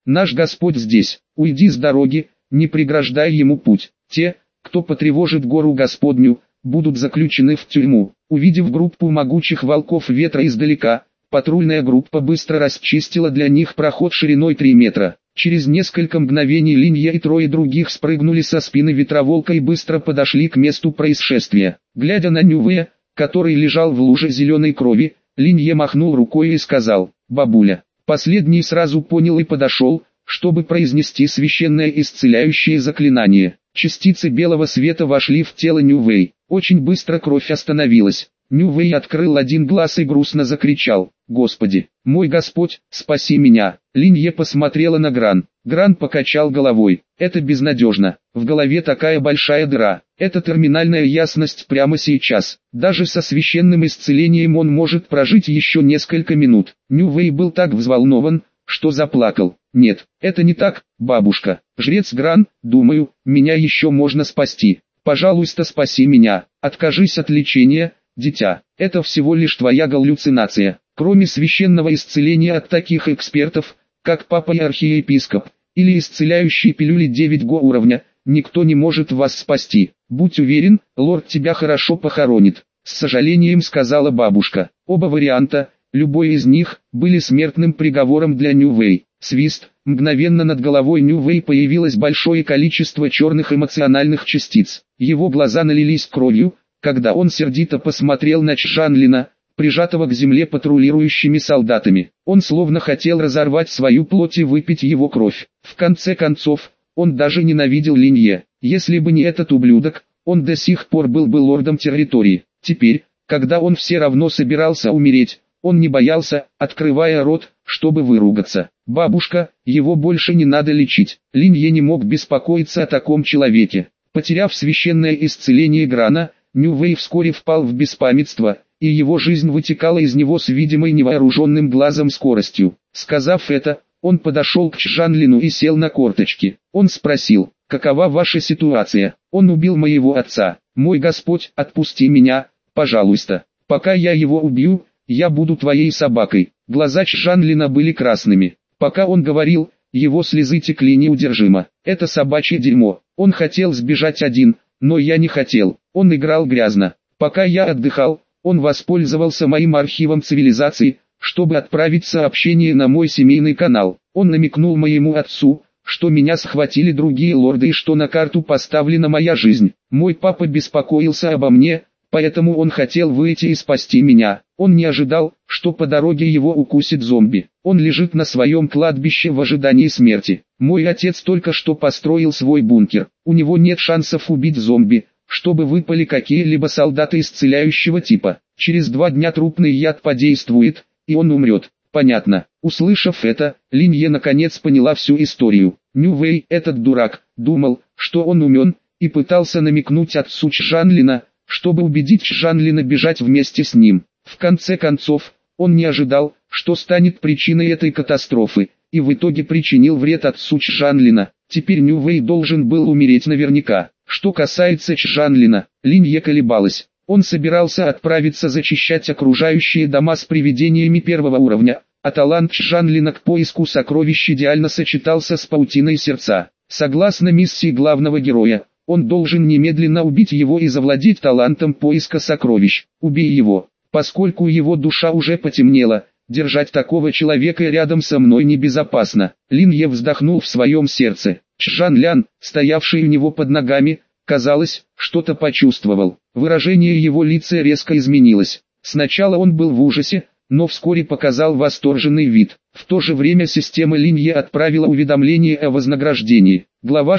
Наш Господь здесь, уйди с дороги, не преграждай ему путь. Те, кто потревожит гору Господню, будут заключены в тюрьму». Увидев группу могучих волков ветра издалека, патрульная группа быстро расчистила для них проход шириной 3 метра. Через несколько мгновений Линье и трое других спрыгнули со спины ветроволка и быстро подошли к месту происшествия. Глядя на Нювея, который лежал в луже зеленой крови, Линье махнул рукой и сказал: «Бабуля». Последний сразу понял и подошел, чтобы произнести священное исцеляющее заклинание. Частицы белого света вошли в тело Нювей. Очень быстро кровь остановилась. Нювей открыл один глаз и грустно закричал: «Господи, мой Господь, спаси меня!» Линье посмотрела на Гран. Гран покачал головой. «Это безнадежно. В голове такая большая дыра. Это терминальная ясность прямо сейчас. Даже со священным исцелением он может прожить еще несколько минут». Нювей был так взволнован, что заплакал. «Нет, это не так, бабушка. Жрец Гран, думаю, меня еще можно спасти. Пожалуйста, спаси меня. Откажись от лечения, дитя. Это всего лишь твоя галлюцинация. Кроме священного исцеления от таких экспертов, как папа и архиепископ, или исцеляющие пилюли 9 уровня, никто не может вас спасти. Будь уверен, лорд тебя хорошо похоронит», — с сожалением сказала бабушка. Оба варианта, любой из них, были смертным приговором для Нювей. Свист. Мгновенно над головой Нювей появилось большое количество черных эмоциональных частиц. Его глаза налились кровью, когда он сердито посмотрел на Чжанлина, прижатого к земле патрулирующими солдатами. Он словно хотел разорвать свою плоть и выпить его кровь. В конце концов, он даже ненавидел Линье. Если бы не этот ублюдок, он до сих пор был бы лордом территории. Теперь, когда он все равно собирался умереть, он не боялся, открывая рот, чтобы выругаться. «Бабушка, его больше не надо лечить». Линье не мог беспокоиться о таком человеке. Потеряв священное исцеление Грана, Нювей вскоре впал в беспамятство, и его жизнь вытекала из него с видимой невооруженным глазом скоростью. Сказав это, он подошел к Чжанлину и сел на корточки. Он спросил: «Какова ваша ситуация?» «Он убил моего отца. Мой Господь, отпусти меня, пожалуйста. Пока я его убью, я буду твоей собакой». Глаза Чжанлина были красными. Пока он говорил, его слезы текли неудержимо. «Это собачье дерьмо. Он хотел сбежать один, но я не хотел. Он играл грязно. Пока я отдыхал, он воспользовался моим архивом цивилизации, чтобы отправить сообщение на мой семейный канал. Он намекнул моему отцу, что меня схватили другие лорды и что на карту поставлена моя жизнь. Мой папа беспокоился обо мне, поэтому он хотел выйти и спасти меня. Он не ожидал, что по дороге его укусит зомби. Он лежит на своем кладбище в ожидании смерти. Мой отец только что построил свой бункер. У него нет шансов убить зомби, чтобы выпали какие-либо солдаты исцеляющего типа. Через 2 дня трупный яд подействует, и он умрет». «Понятно». Услышав это, Линье наконец поняла всю историю. Нювей, этот дурак, думал, что он умен, и пытался намекнуть отцу Чжанлина, чтобы убедить Чжанлина бежать вместе с ним. В конце концов, он не ожидал, что станет причиной этой катастрофы, и в итоге причинил вред отцу Чжанлина. Теперь Нювей должен был умереть наверняка. Что касается Чжанлина, Линье колебалась. Он собирался отправиться зачищать окружающие дома с привидениями 1 уровня, а талант Чжанлина к поиску сокровищ идеально сочетался с паутиной сердца. Согласно миссии главного героя, он должен немедленно убить его и завладеть талантом поиска сокровищ. «Убей его, поскольку его душа уже потемнела, держать такого человека рядом со мной небезопасно». Линье вздохнул в своем сердце. Чжанлян, стоявший у него под ногами, казалось, что-то почувствовал. Выражение его лица резко изменилось. Сначала он был в ужасе, но вскоре показал восторженный вид. В то же время система Линье отправила уведомление о вознаграждении. Глава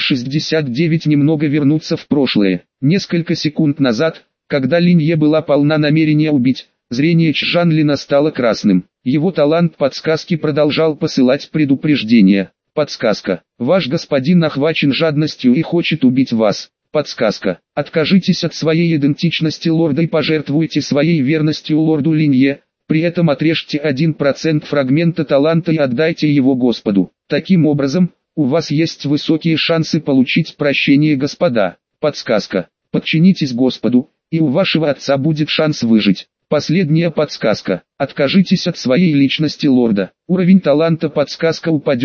69. Немного вернуться в прошлое. Несколько секунд назад, когда Линье была полна намерения убить, зрение Чжанлина стало красным. Его талант подсказки продолжал посылать предупреждения. Подсказка. Ваш господин охвачен жадностью и хочет убить вас. Подсказка. Откажитесь от своей идентичности лорда и пожертвуйте своей верностью лорду Линье. При этом отрежьте 1% фрагмента таланта и отдайте его Господу. Таким образом, у вас есть высокие шансы получить прощение господа. Подсказка. Подчинитесь Господу, и у вашего отца будет шанс выжить. Последняя подсказка. Откажитесь от своей личности лорда. Уровень таланта подсказка упадет,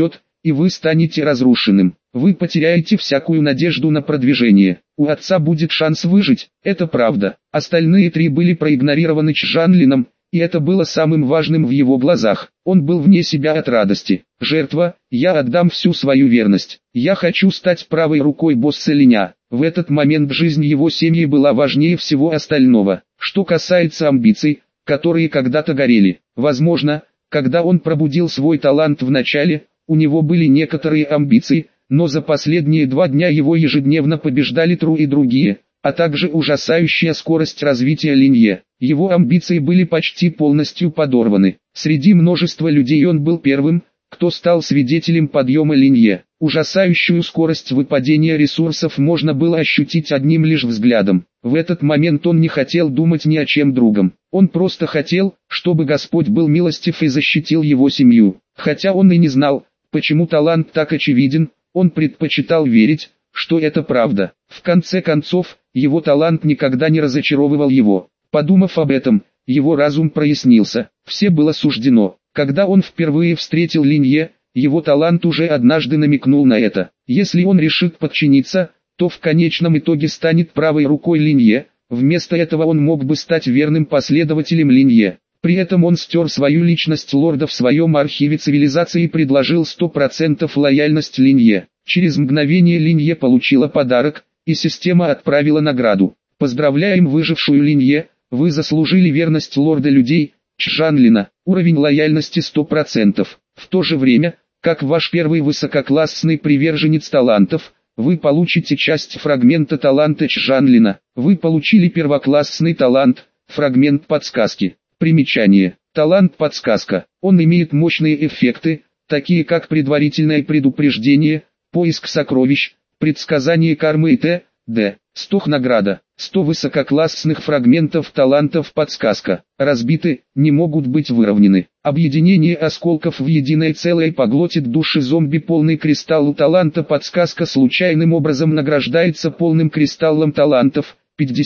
и вы станете разрушенным. Вы потеряете всякую надежду на продвижение. У отца будет шанс выжить, это правда. Остальные три были проигнорированы Чжанлином, и это было самым важным в его глазах. Он был вне себя от радости. Жертва, я отдам всю свою верность. Я хочу стать правой рукой босса Линя. В этот момент жизнь его семьи была важнее всего остального. Что касается амбиций, которые когда-то горели. Возможно, когда он пробудил свой талант в начале, у него были некоторые амбиции, но за последние 2 дня его ежедневно побеждали Тру и другие, а также ужасающая скорость развития Линье. Его амбиции были почти полностью подорваны. Среди множества людей он был первым, кто стал свидетелем подъема Линье. Ужасающую скорость выпадения ресурсов можно было ощутить одним лишь взглядом. В этот момент он не хотел думать ни о чем другом. Он просто хотел, чтобы Господь был милостив и защитил его семью. Хотя он и не знал, почему талант так очевиден, он предпочитал верить, что это правда. В конце концов, его талант никогда не разочаровывал его. Подумав об этом, его разум прояснился. Все было суждено. Когда он впервые встретил Линье, его талант уже однажды намекнул на это. Если он решит подчиниться, то в конечном итоге станет правой рукой Линье. Вместо этого он мог бы стать верным последователем Линье. При этом он стер свою личность лорда в своем архиве цивилизации и предложил 100% лояльность Линье. Через мгновение Линье получила подарок, и система отправила награду. Поздравляем выжившую Линье, вы заслужили верность лорда людей, Чжанлина, уровень лояльности 100%. В то же время, как ваш первый высококлассный приверженец талантов, вы получите часть фрагмента таланта Чжанлина. Вы получили первоклассный талант, фрагмент подсказки. Примечание. Талант подсказка. Он имеет мощные эффекты, такие как предварительное предупреждение, поиск сокровищ, предсказание кармы и т.д. 100 награда. 100 высококлассных фрагментов талантов подсказка. Разбиты, не могут быть выровнены. Объединение осколков в единое целое поглотит души зомби. Полный кристалл таланта подсказка случайным образом награждается полным кристаллом талантов.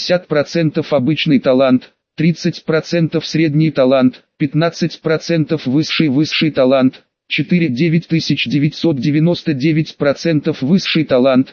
50% обычный талант, 30% средний талант, 15% высший талант, 9999% высший талант,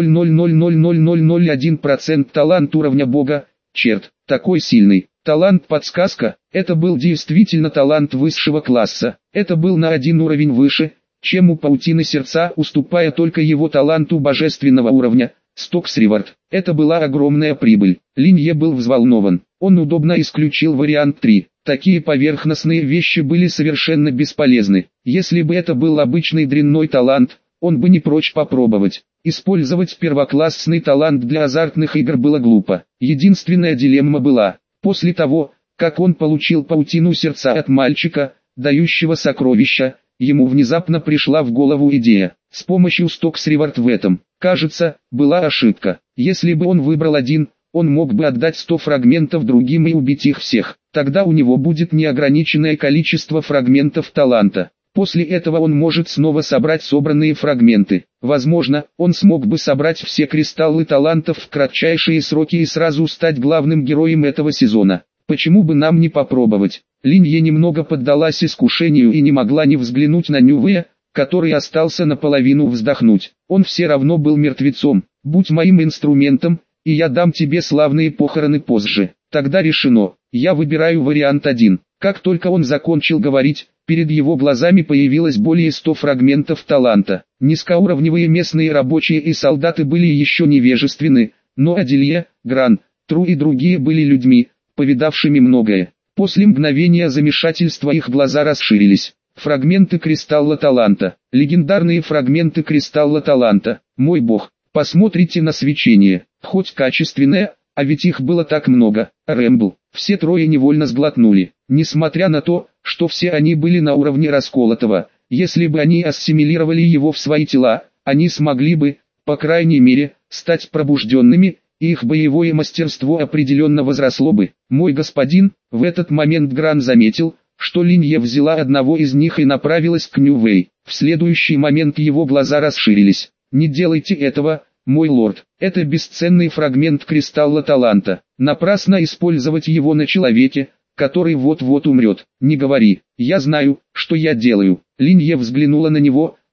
0,0000001% талант уровня бога, черт, такой сильный. Талант подсказка, это был действительно талант высшего класса, это был на 1 уровень выше, чем у паутины сердца, уступая только его таланту божественного уровня. Стоксривард. Это была огромная прибыль. Линье был взволнован. Он удобно исключил вариант 3. Такие поверхностные вещи были совершенно бесполезны. Если бы это был обычный дрянной талант, он бы не прочь попробовать. Использовать первоклассный талант для азартных игр было глупо. Единственная дилемма была, после того, как он получил паутину сердца от мальчика, дающего сокровища, ему внезапно пришла в голову идея. С помощью Стоксривард в этом, кажется, была ошибка. Если бы он выбрал один, он мог бы отдать 100 фрагментов другим и убить их всех. Тогда у него будет неограниченное количество фрагментов таланта. После этого он может снова собрать собранные фрагменты. Возможно, он смог бы собрать все кристаллы талантов в кратчайшие сроки и сразу стать главным героем этого сезона. Почему бы нам не попробовать? Линье немного поддалась искушению и не могла не взглянуть на Нювея, который остался наполовину вздохнуть. Он все равно был мертвецом. Будь моим инструментом, и я дам тебе славные похороны позже. Тогда решено. Я выбираю вариант 1. Как только он закончил говорить, перед его глазами появилось более 100 фрагментов таланта. Низкоуровневые местные рабочие и солдаты были еще невежественны, но Аделье, Гран, Тру и другие были людьми, повидавшими многое. После мгновения замешательства их глаза расширились. Фрагменты кристалла таланта. Легендарные фрагменты кристалла таланта. Мой бог, посмотрите на свечение. Хоть качественное, а ведь их было так много. Рэмбл. Все трое невольно сглотнули. Несмотря на то, что все они были на уровне расколотого, если бы они ассимилировали его в свои тела, они смогли бы, по крайней мере, стать пробужденными, и их боевое мастерство определенно возросло бы. Мой господин, в этот момент Гран заметил, что Линье взяла одного из них и направилась к Нювей. В следующий момент его глаза расширились. «Не делайте этого, мой лорд, это бесценный фрагмент кристалла таланта. Напрасно использовать его на человеке, который вот-вот умрет. Не говори, я знаю, что я делаю». Линье взглянула на него,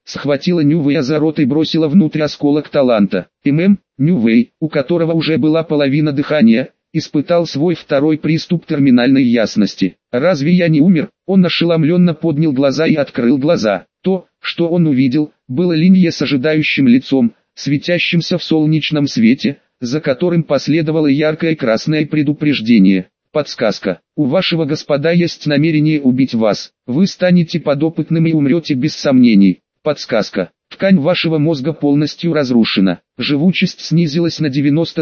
схватила Ньювея за рот и бросила внутрь осколок таланта. Ньювей, у которого уже была половина дыхания, испытал свой второй приступ терминальной ясности. «Разве я не умер?» Он ошеломленно поднял глаза и открыл глаза. То, что он увидел, было Линье с ожидающим лицом, светящимся в солнечном свете, за которым последовало яркое красное предупреждение. Подсказка. У вашего господа есть намерение убить вас. Вы станете подопытным и умрете без сомнений. Подсказка. Ткань вашего мозга полностью разрушена. Живучесть снизилась на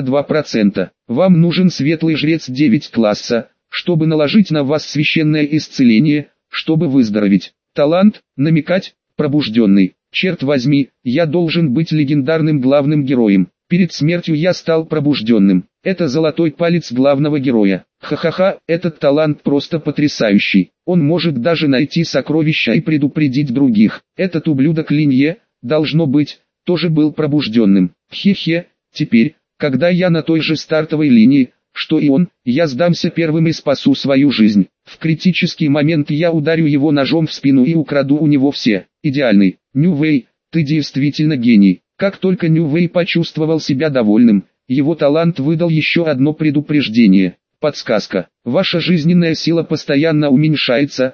92%. Вам нужен светлый жрец 9 класса, чтобы наложить на вас священное исцеление, чтобы выздороветь. Талант, намекать, пробужденный. Черт возьми, я должен быть легендарным главным героем. Перед смертью я стал пробужденным. Это золотой палец главного героя. Ха-ха-ха, этот талант просто потрясающий. Он может даже найти сокровища и предупредить других. Этот ублюдок Линье, должно быть, тоже был пробужденным. Хе-хе, теперь, когда я на той же стартовой линии, что и он, я сдамся первым и спасу свою жизнь. В критический момент я ударю его ножом в спину и украду у него все. Идеальный. Ньювей, ты действительно гений. Как только Ньювей почувствовал себя довольным, его талант выдал еще одно предупреждение. Подсказка. Ваша жизненная сила постоянно уменьшается,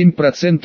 7%,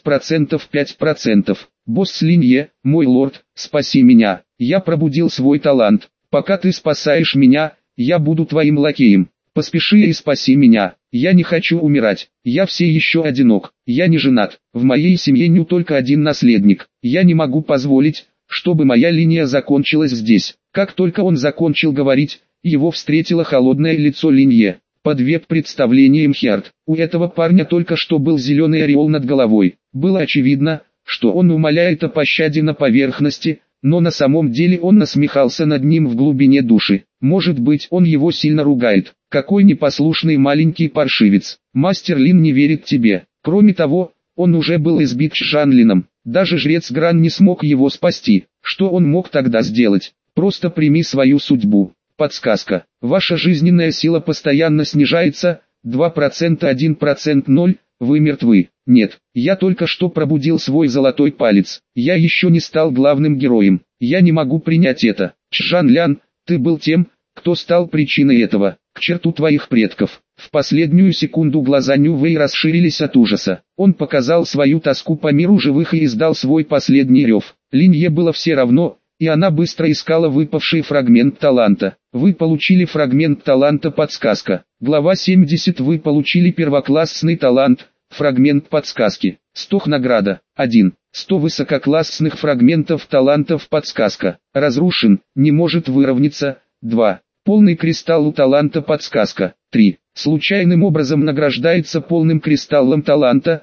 6%, 5%. Босс Линье, мой лорд, спаси меня. Я пробудил свой талант. Пока ты спасаешь меня, я буду твоим лакеем. Поспеши и спаси меня. Я не хочу умирать. Я все еще одинок. Я не женат. В моей семье не только один наследник. Я не могу позволить, чтобы моя линия закончилась здесь. Как только он закончил говорить, его встретило холодное лицо Линье. Под веб-представлением Херт, у этого парня только что был зеленый ореол над головой. Было очевидно, что он умоляет о пощаде на поверхности, но на самом деле он насмехался над ним в глубине души. Может быть, он его сильно ругает. Какой непослушный маленький паршивец. Мастер Лин не верит тебе. Кроме того, он уже был избит Чжанлином. Даже жрец Гран не смог его спасти. Что он мог тогда сделать? Просто прими свою судьбу. Подсказка. Ваша жизненная сила постоянно снижается, 2%, 1%, 0%, вы мертвы. Нет, я только что пробудил свой золотой палец. Я еще не стал главным героем. Я не могу принять это. Чжанлян, ты был тем, кто стал причиной этого. К черту твоих предков. В последнюю секунду глаза Ньювей расширились от ужаса. Он показал свою тоску по миру живых и издал свой последний рев. Линье было все равно, и она быстро искала выпавший фрагмент таланта. Вы получили фрагмент таланта. Подсказка. Глава 70. Вы получили первоклассный талант. Фрагмент подсказки. 100 награда. 1. 100 высококлассных фрагментов талантов. Подсказка. Разрушен, не может выровняться. 2. Полный кристалл у таланта. Подсказка. 3. Случайным образом награждается полным кристаллом таланта.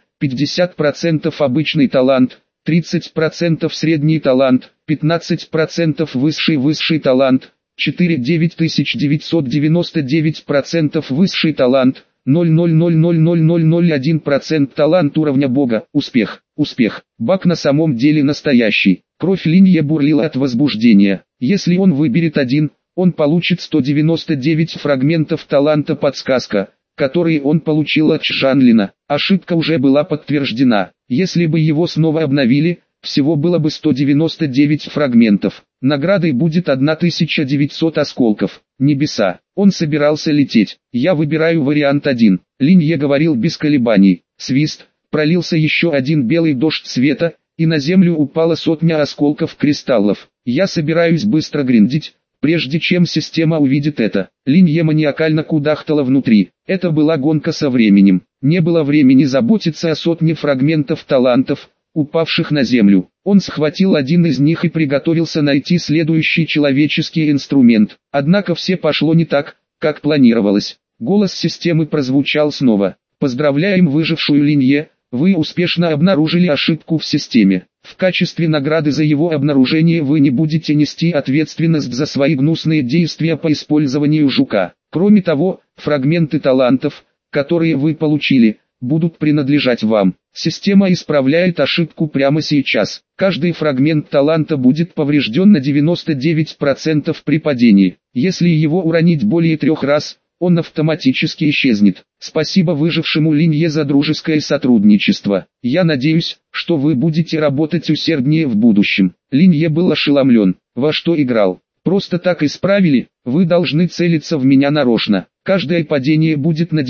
50% обычный талант, 30% средний талант, 15% высший талант, 9999% высший талант, 0,0000001% талант уровня бога. Успех. Баг на самом деле настоящий. Кровь Линье бурлила от возбуждения. Если он выберет один, он получит 199 фрагментов таланта. Подсказка, которые он получил от Чжанлина. Ошибка уже была подтверждена. Если бы его снова обновили, всего было бы 199 фрагментов. Наградой будет 1900 осколков. Небеса. Он собирался лететь. Я выбираю вариант 1. Линье говорил без колебаний. Свист. Пролился еще один белый дождь света, и на землю упала сотня осколков кристаллов. Я собираюсь быстро гриндить, прежде чем система увидит это. Линье маниакально кудахтала внутри. Это была гонка со временем. Не было времени заботиться о сотне фрагментов талантов, упавших на землю. Он схватил один из них и приготовился найти следующий человеческий инструмент. Однако все пошло не так, как планировалось. Голос системы прозвучал снова. Поздравляем выжившую Линье, вы успешно обнаружили ошибку в системе. В качестве награды за его обнаружение вы не будете нести ответственность за свои гнусные действия по использованию жука. Кроме того, фрагменты талантов, которые вы получили, будут принадлежать вам. Система исправляет ошибку прямо сейчас. Каждый фрагмент таланта будет поврежден на 99% при падении. Если его уронить более 3 раз, он автоматически исчезнет. Спасибо выжившему Линье за дружеское сотрудничество. Я надеюсь, что вы будете работать усерднее в будущем. Линье был ошеломлен. Во что играл? Просто так исправили? Вы должны целиться в меня нарочно. Каждое падение будет на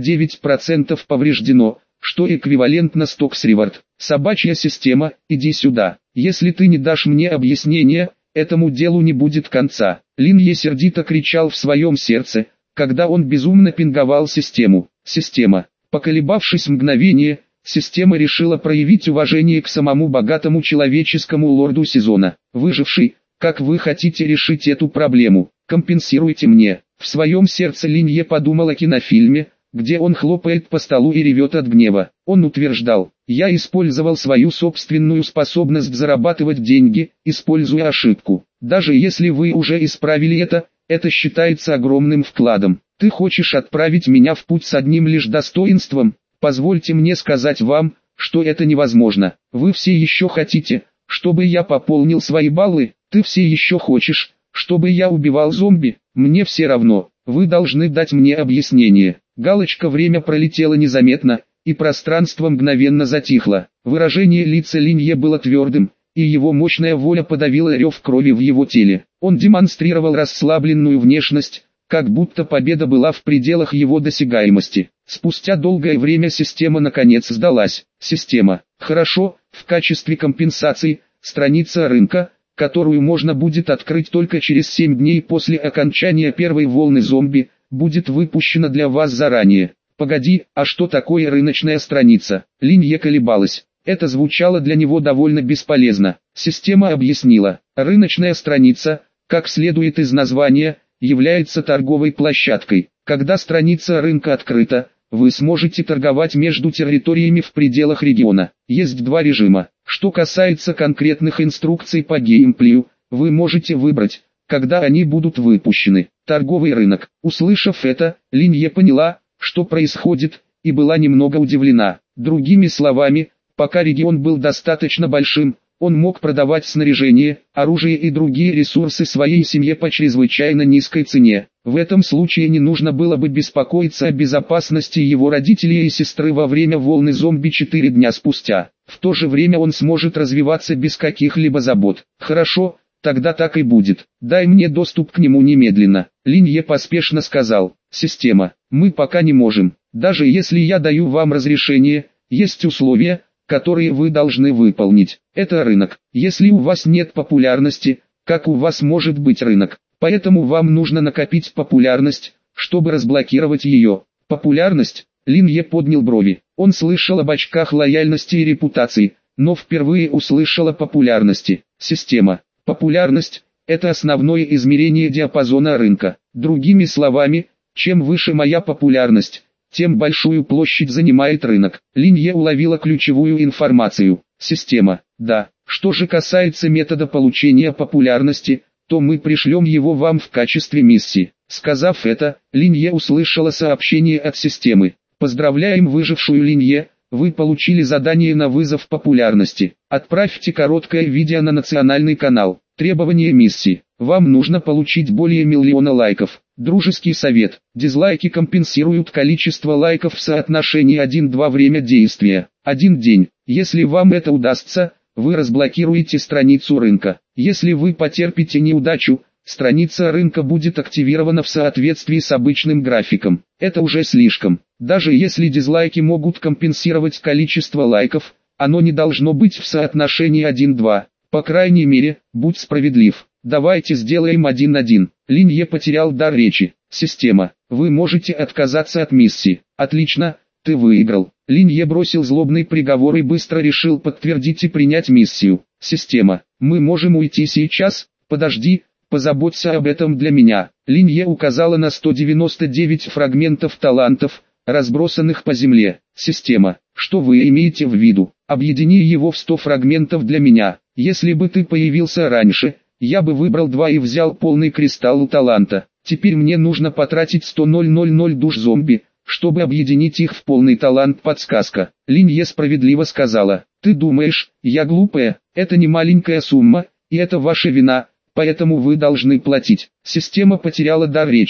99% повреждено, что эквивалентно стокс-ривард. Собачья система, иди сюда. Если ты не дашь мне объяснения, этому делу не будет конца. Линье сердито кричал в своем сердце, когда он безумно пинговал систему. Система. Поколебавшись мгновение, система решила проявить уважение к самому богатому человеческому лорду сезона. Выживший, как вы хотите решить эту проблему? Компенсируйте мне. В своем сердце Линье подумал о кинофильме, где он хлопает по столу и ревет от гнева. Он утверждал: «Я использовал свою собственную способность зарабатывать деньги, используя ошибку. Даже если вы уже исправили это считается огромным вкладом. Ты хочешь отправить меня в путь с одним лишь достоинством? Позвольте мне сказать вам, что это невозможно. Вы все еще хотите, чтобы я пополнил свои баллы? Ты все еще хочешь, чтобы я убивал зомби? Мне все равно. Вы должны дать мне объяснение». Галочка «Время» пролетело незаметно, и пространство мгновенно затихло. Выражение лица Линье было твердым, и его мощная воля подавила рев крови в его теле. Он демонстрировал расслабленную внешность, как будто победа была в пределах его досягаемости. Спустя долгое время система наконец сдалась. Система. Хорошо, в качестве компенсации, страница рынка, которую можно будет открыть только через 7 дней после окончания первой волны зомби, будет выпущена для вас заранее. Погоди, а что такое рыночная страница? Линье колебалась. Это звучало для него довольно бесполезно. Система объяснила: рыночная страница, как следует из названия, является торговой площадкой. Когда страница рынка открыта, вы сможете торговать между территориями в пределах региона. Есть два режима. Что касается конкретных инструкций по геймплею, вы можете выбрать, когда они будут выпущены. Торговый рынок. Услышав это, Линье поняла, что происходит, и была немного удивлена. Другими словами, пока регион был достаточно большим, он мог продавать снаряжение, оружие и другие ресурсы своей семье по чрезвычайно низкой цене. В этом случае не нужно было бы беспокоиться о безопасности его родителей и сестры во время волны зомби 4 дня спустя. В то же время он сможет развиваться без каких-либо забот. Хорошо, тогда так и будет. Дай мне доступ к нему немедленно. Линье поспешно сказал: система, мы пока не можем. Даже если я даю вам разрешение, есть условия, которые вы должны выполнить. Это рынок. Если у вас нет популярности, как у вас может быть рынок? Поэтому вам нужно накопить популярность, чтобы разблокировать ее. Популярность? Линье поднял брови. Он слышал об очках лояльности и репутации, но впервые услышал о популярности. Система. Популярность – это основное измерение диапазона рынка. Другими словами, чем выше моя популярность, тем большую площадь занимает рынок. Линье уловила ключевую информацию. Система. Да. Что же касается метода получения популярности, то мы пришлем его вам в качестве миссии. Сказав это, Линье услышала сообщение от системы. Поздравляем выжившую Линье, вы получили задание на вызов популярности. Отправьте короткое видео на национальный канал. Требование миссии. Вам нужно получить более 1 миллиона лайков. Дружеский совет. Дизлайки компенсируют количество лайков в соотношении 1:2 время действия. 1 день. Если вам это удастся, вы разблокируете страницу рынка. Если вы потерпите неудачу, страница рынка будет активирована в соответствии с обычным графиком. Это уже слишком. Даже если дизлайки могут компенсировать количество лайков, оно не должно быть в соотношении 1:2. По крайней мере, будь справедлив. Давайте сделаем 1:1. Линье потерял дар речи. Система. Вы можете отказаться от миссии. Отлично, ты выиграл. Линье бросил злобный приговор и быстро решил подтвердить и принять миссию. Система. Мы можем уйти сейчас? Подожди, позаботься об этом для меня. Линье указала на 199 фрагментов талантов, разбросанных по земле. Система. Что вы имеете в виду? Объедини его в 100 фрагментов для меня. Если бы ты появился раньше, я бы выбрал 2 и взял полный кристалл таланта. Теперь мне нужно потратить 100 душ зомби, чтобы объединить их в полный талант. Подсказка. Линье справедливо сказала: ты думаешь, я глупая? Это не маленькая сумма, и это ваша вина, поэтому вы должны платить. Система потеряла дар речи.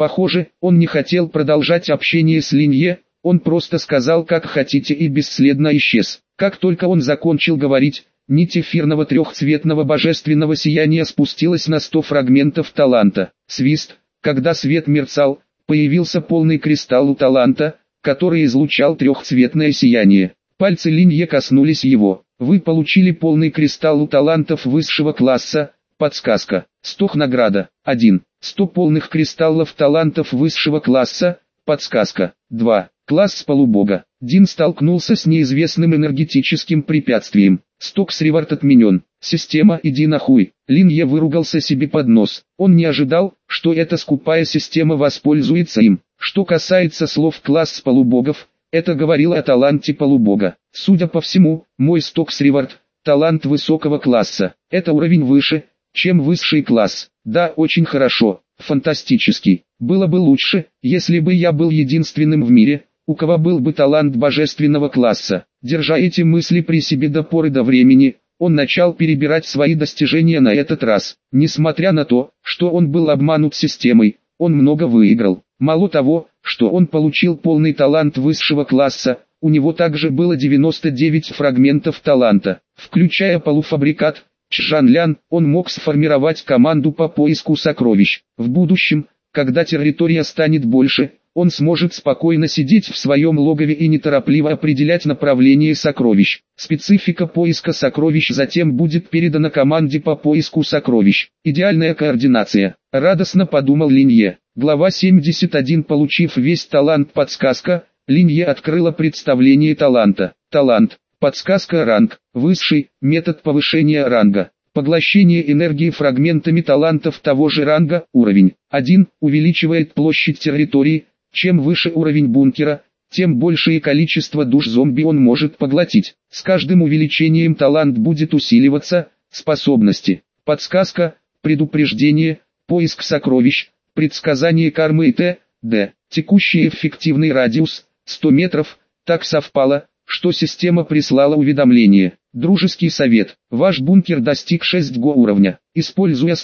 Похоже, он не хотел продолжать общение с Линье, он просто сказал как хотите и бесследно исчез. Как только он закончил говорить, нить эфирного трехцветного божественного сияния спустилась на 100 фрагментов таланта. Свист, когда свет мерцал, появился полный кристалл у таланта, который излучал трехцветное сияние. Пальцы Линье коснулись его. Вы получили полный кристалл у талантов высшего класса. Подсказка. 100 награда. 1. 100 полных кристаллов талантов высшего класса. Подсказка. 2. Класс полубога. Дин столкнулся с неизвестным энергетическим препятствием. Стокс-ревард отменен. Система иди нахуй. Линье выругался себе под нос. Он не ожидал, что эта скупая система воспользуется им. Что касается слов класс полубогов, это говорило о таланте полубога. Судя по всему, мой Стокс-ревард – талант высокого класса. Это уровень выше, чем высший класс. Да, очень хорошо, фантастический. Было бы лучше, если бы я был единственным в мире, у кого был бы талант божественного класса. Держа эти мысли при себе до поры до времени, он начал перебирать свои достижения на этот раз. Несмотря на то, что он был обманут системой, он много выиграл. Мало того, что он получил полный талант высшего класса, у него также было 99 фрагментов таланта. Включая полуфабрикат Чжанлян, он мог сформировать команду по поиску сокровищ. В будущем, когда территория станет больше, он сможет спокойно сидеть в своем логове и неторопливо определять направление сокровищ. Специфика поиска сокровищ затем будет передана команде по поиску сокровищ. Идеальная координация. Радостно подумал Линье. Глава 71. Получив весь талант подсказка, Линье открыла представление таланта. Талант. Подсказка ранг. Высший. Метод повышения ранга. Поглощение энергии фрагментами талантов того же ранга. Уровень 1. Увеличивает площадь территории. Чем выше уровень бункера, тем большее количество душ зомби он может поглотить. С каждым увеличением талант будет усиливаться. Способности. Подсказка. Предупреждение. Поиск сокровищ. Предсказание кармы и т.д. Текущий эффективный радиус 100 метров. Так совпало, что система прислала уведомление. Дружеский совет. Ваш бункер достиг 6 уровня. Используя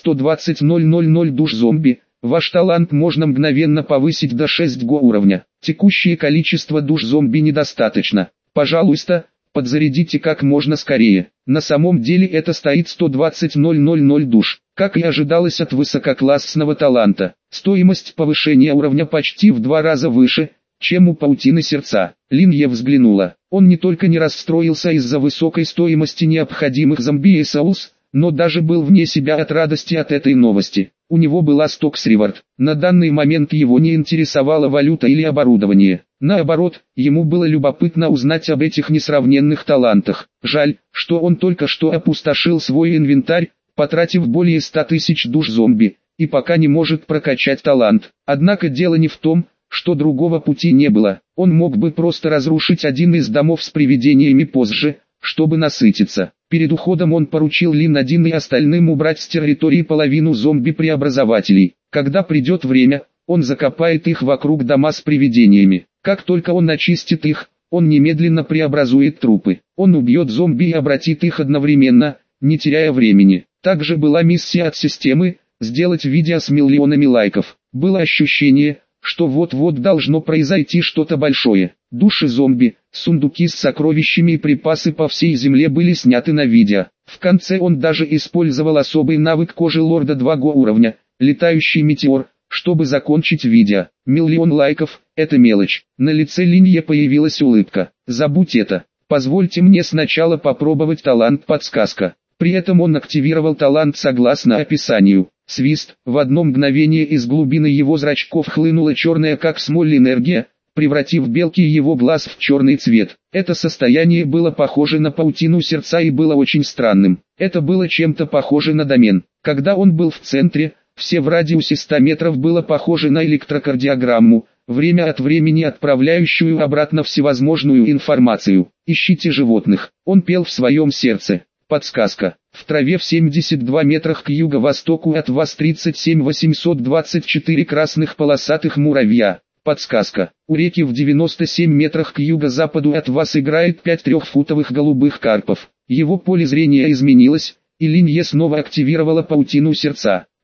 120,000 душ зомби, ваш талант можно мгновенно повысить до 6 уровня. Текущее количество душ зомби недостаточно. Пожалуйста, подзарядите как можно скорее. На самом деле это стоит 120,000 душ. Как и ожидалось от высококлассного таланта, стоимость повышения уровня почти в 2 раза выше, чем у паутины сердца. Линье взглянула. Он не только не расстроился из-за высокой стоимости необходимых зомби и соус, но даже был вне себя от радости от этой новости. У него была Стокс-ревард. На данный момент его не интересовала валюта или оборудование. Наоборот, ему было любопытно узнать об этих несравненных талантах. Жаль, что он только что опустошил свой инвентарь, потратив более 100 тысяч душ зомби, и пока не может прокачать талант. Однако дело не в том, что другого пути не было. Он мог бы просто разрушить один из домов с привидениями позже, чтобы насытиться. Перед уходом он поручил Лин-1 и остальным убрать с территории половину зомби-преобразователей. Когда придет время, он закопает их вокруг дома с привидениями. Как только он очистит их, он немедленно преобразует трупы. Он убьет зомби и обратит их одновременно, не теряя времени. Также была миссия от системы – сделать видео с миллионами лайков. Было ощущение, что вот-вот должно произойти что-то большое. Души зомби, сундуки с сокровищами и припасы по всей земле были сняты на видео. В конце он даже использовал особый навык кожи лорда 2 уровня, летающий метеор, чтобы закончить видео. Миллион лайков – это мелочь. На лице Линье появилась улыбка. Забудь это. Позвольте мне сначала попробовать талант подсказка. При этом он активировал талант согласно описанию. Свист. В одно мгновение из глубины его зрачков хлынула черная как смоль энергия, превратив белки его глаз в черный цвет. Это состояние было похоже на паутину сердца и было очень странным. Это было чем-то похоже на домен. Когда он был в центре, все в радиусе 100 метров было похоже на электрокардиограмму, время от времени отправляющую обратно всевозможную информацию. Ищите животных. Он пел в своем сердце. Подсказка. В траве в 72 метрах к юго-востоку от вас 37 824 красных полосатых муравья. Подсказка. У реки в 97 метрах к юго-западу от вас играет 5 трехфутовых голубых карпов. Его поле зрения изменилось, и Линье снова активировала паутину сердца.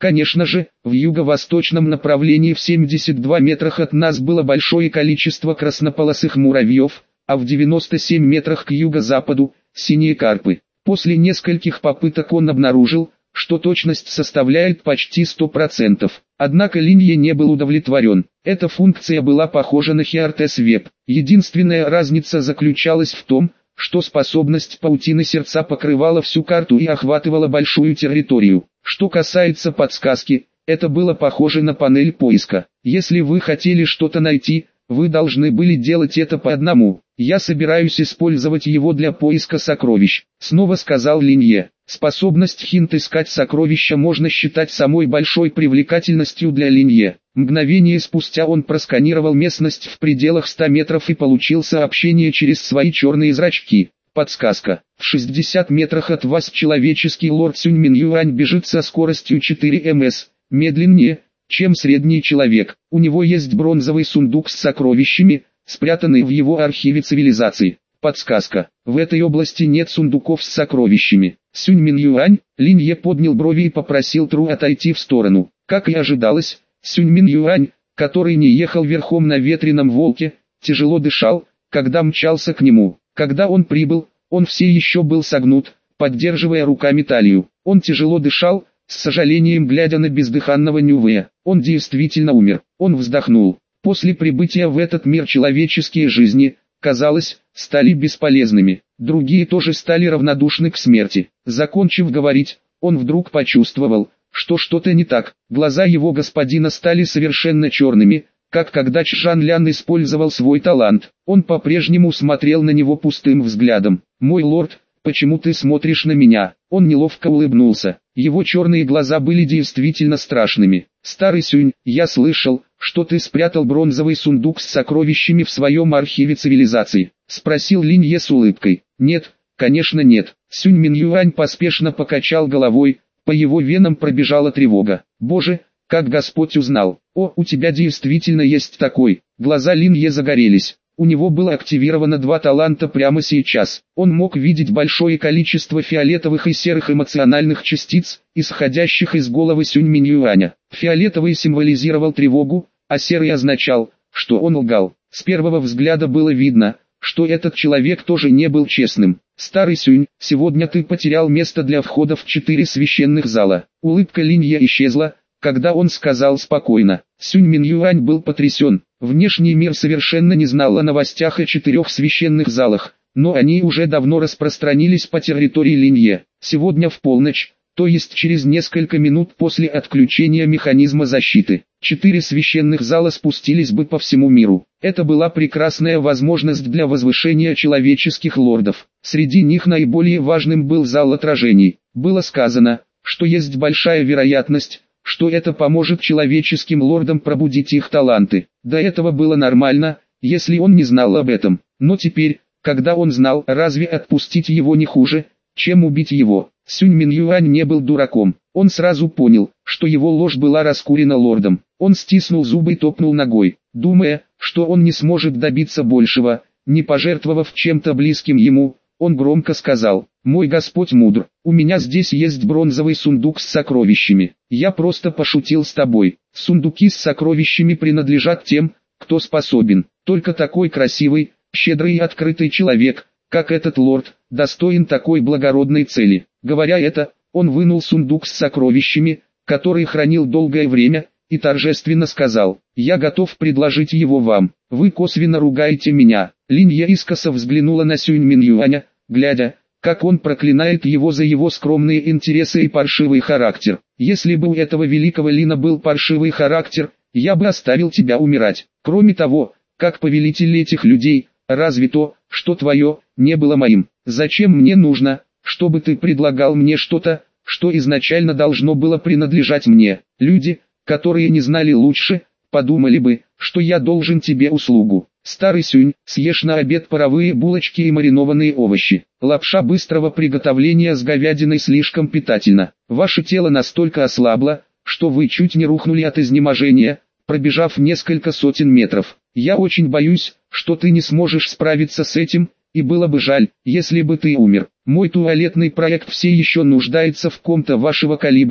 Конечно же, в юго-восточном направлении в 72 метрах от нас было большое количество краснополосых муравьев, а в 97 метрах к юго-западу – синие карпы. После нескольких попыток он обнаружил, что точность составляет почти 100%. Однако Линье не был удовлетворен. Эта функция была похожа на Хиартес Веб. Единственная разница заключалась в том, что способность паутины сердца покрывала всю карту и охватывала большую территорию. Что касается подсказки, это было похоже на панель поиска. Если вы хотели что-то найти, вы должны были делать это по одному. Я собираюсь использовать его для поиска сокровищ, снова сказал Линье. Способность Хинт искать сокровища можно считать самой большой привлекательностью для Линье. Мгновение спустя он просканировал местность в пределах 100 метров и получил сообщение через свои черные зрачки. Подсказка. В 60 метрах от вас человеческий лорд Сюнь Мин Юань бежит со скоростью 4 м/с, медленнее, чем средний человек. У него есть бронзовый сундук с сокровищами, спрятанный в его архиве цивилизации. Подсказка. В этой области нет сундуков с сокровищами. Сюнь Мин Юань, Линье поднял брови и попросил Тру отойти в сторону. Как и ожидалось, Сюнь Мин Юань, который не ехал верхом на ветреном волке, тяжело дышал, когда мчался к нему. Когда он прибыл, он все еще был согнут, поддерживая руками талию. Он тяжело дышал, с сожалением глядя на бездыханного Нювея. Он действительно умер. Он вздохнул. После прибытия в этот мир человеческие жизни, казалось, стали бесполезными. Другие тоже стали равнодушны к смерти. Закончив говорить, он вдруг почувствовал, что что-то не так. Глаза его господина стали совершенно черными, как когда Чжан Лян использовал свой талант. Он по-прежнему смотрел на него пустым взглядом. «Мой лорд, почему ты смотришь на меня?» Он неловко улыбнулся. Его черные глаза были действительно страшными. «Старый Сюнь, я слышал, что ты спрятал бронзовый сундук с сокровищами в своем архиве цивилизации?» Спросил Линье с улыбкой. «Нет, конечно нет». Сюнь Мин Юань поспешно покачал головой, по его венам пробежала тревога. «Боже, как Господь узнал! О, у тебя действительно есть такой!» Глаза Линье загорелись. У него было активировано 2 таланта прямо сейчас. Он мог видеть большое количество фиолетовых и серых эмоциональных частиц, исходящих из головы Сюнь Мин Юаня. Фиолетовый символизировал тревогу, а серый означал, что он лгал. С первого взгляда было видно, что этот человек тоже не был честным. «Старый Сюнь, сегодня ты потерял место для входа в 4 священных зала». Улыбка Линье исчезла, когда он сказал спокойно. Сюнь Мин Юань был потрясен. Внешний мир совершенно не знал о новостях о 4 священных залах, но они уже давно распространились по территории Линье. Сегодня в полночь, то есть через несколько минут после отключения механизма защиты, 4 священных зала спустились бы по всему миру. Это была прекрасная возможность для возвышения человеческих лордов. Среди них наиболее важным был зал отражений. Было сказано, что есть большая вероятность, что это поможет человеческим лордам пробудить их таланты. До этого было нормально, если он не знал об этом. Но теперь, когда он знал, разве отпустить его не хуже, чем убить его? Сюнь Мин Юань не был дураком. Он сразу понял, что его ложь была раскурена лордом. Он стиснул зубы и топнул ногой, думая, что он не сможет добиться большего, не пожертвовав чем-то близким ему. Он громко сказал: «Мой Господь мудр, у меня здесь есть бронзовый сундук с сокровищами. Я просто пошутил с тобой. Сундуки с сокровищами принадлежат тем, кто способен. Только такой красивый, щедрый и открытый человек, как этот лорд, достоин такой благородной цели». Говоря это, он вынул сундук с сокровищами, который хранил долгое время, и торжественно сказал: «Я готов предложить его вам. Вы косвенно ругаете меня». Линье искоса взглянула на Сюнь Мин Юаня, глядя, как он проклинает его за его скромные интересы и паршивый характер. «Если бы у этого великого Лина был паршивый характер, я бы оставил тебя умирать. Кроме того, как повелитель этих людей, разве то, что твое, не было моим? Зачем мне нужно, чтобы ты предлагал мне что-то, что изначально должно было принадлежать мне?» Люди, которые не знали лучше, подумали бы, что я должен тебе услугу. «Старый Сюнь, съешь на обед паровые булочки и маринованные овощи. Лапша быстрого приготовления с говядиной слишком питательна. Ваше тело настолько ослабло, что вы чуть не рухнули от изнеможения, пробежав несколько сотен метров. Я очень боюсь, что ты не сможешь справиться с этим, и было бы жаль, если бы ты умер. Мой туалетный проект все еще нуждается в ком-то вашего калибра,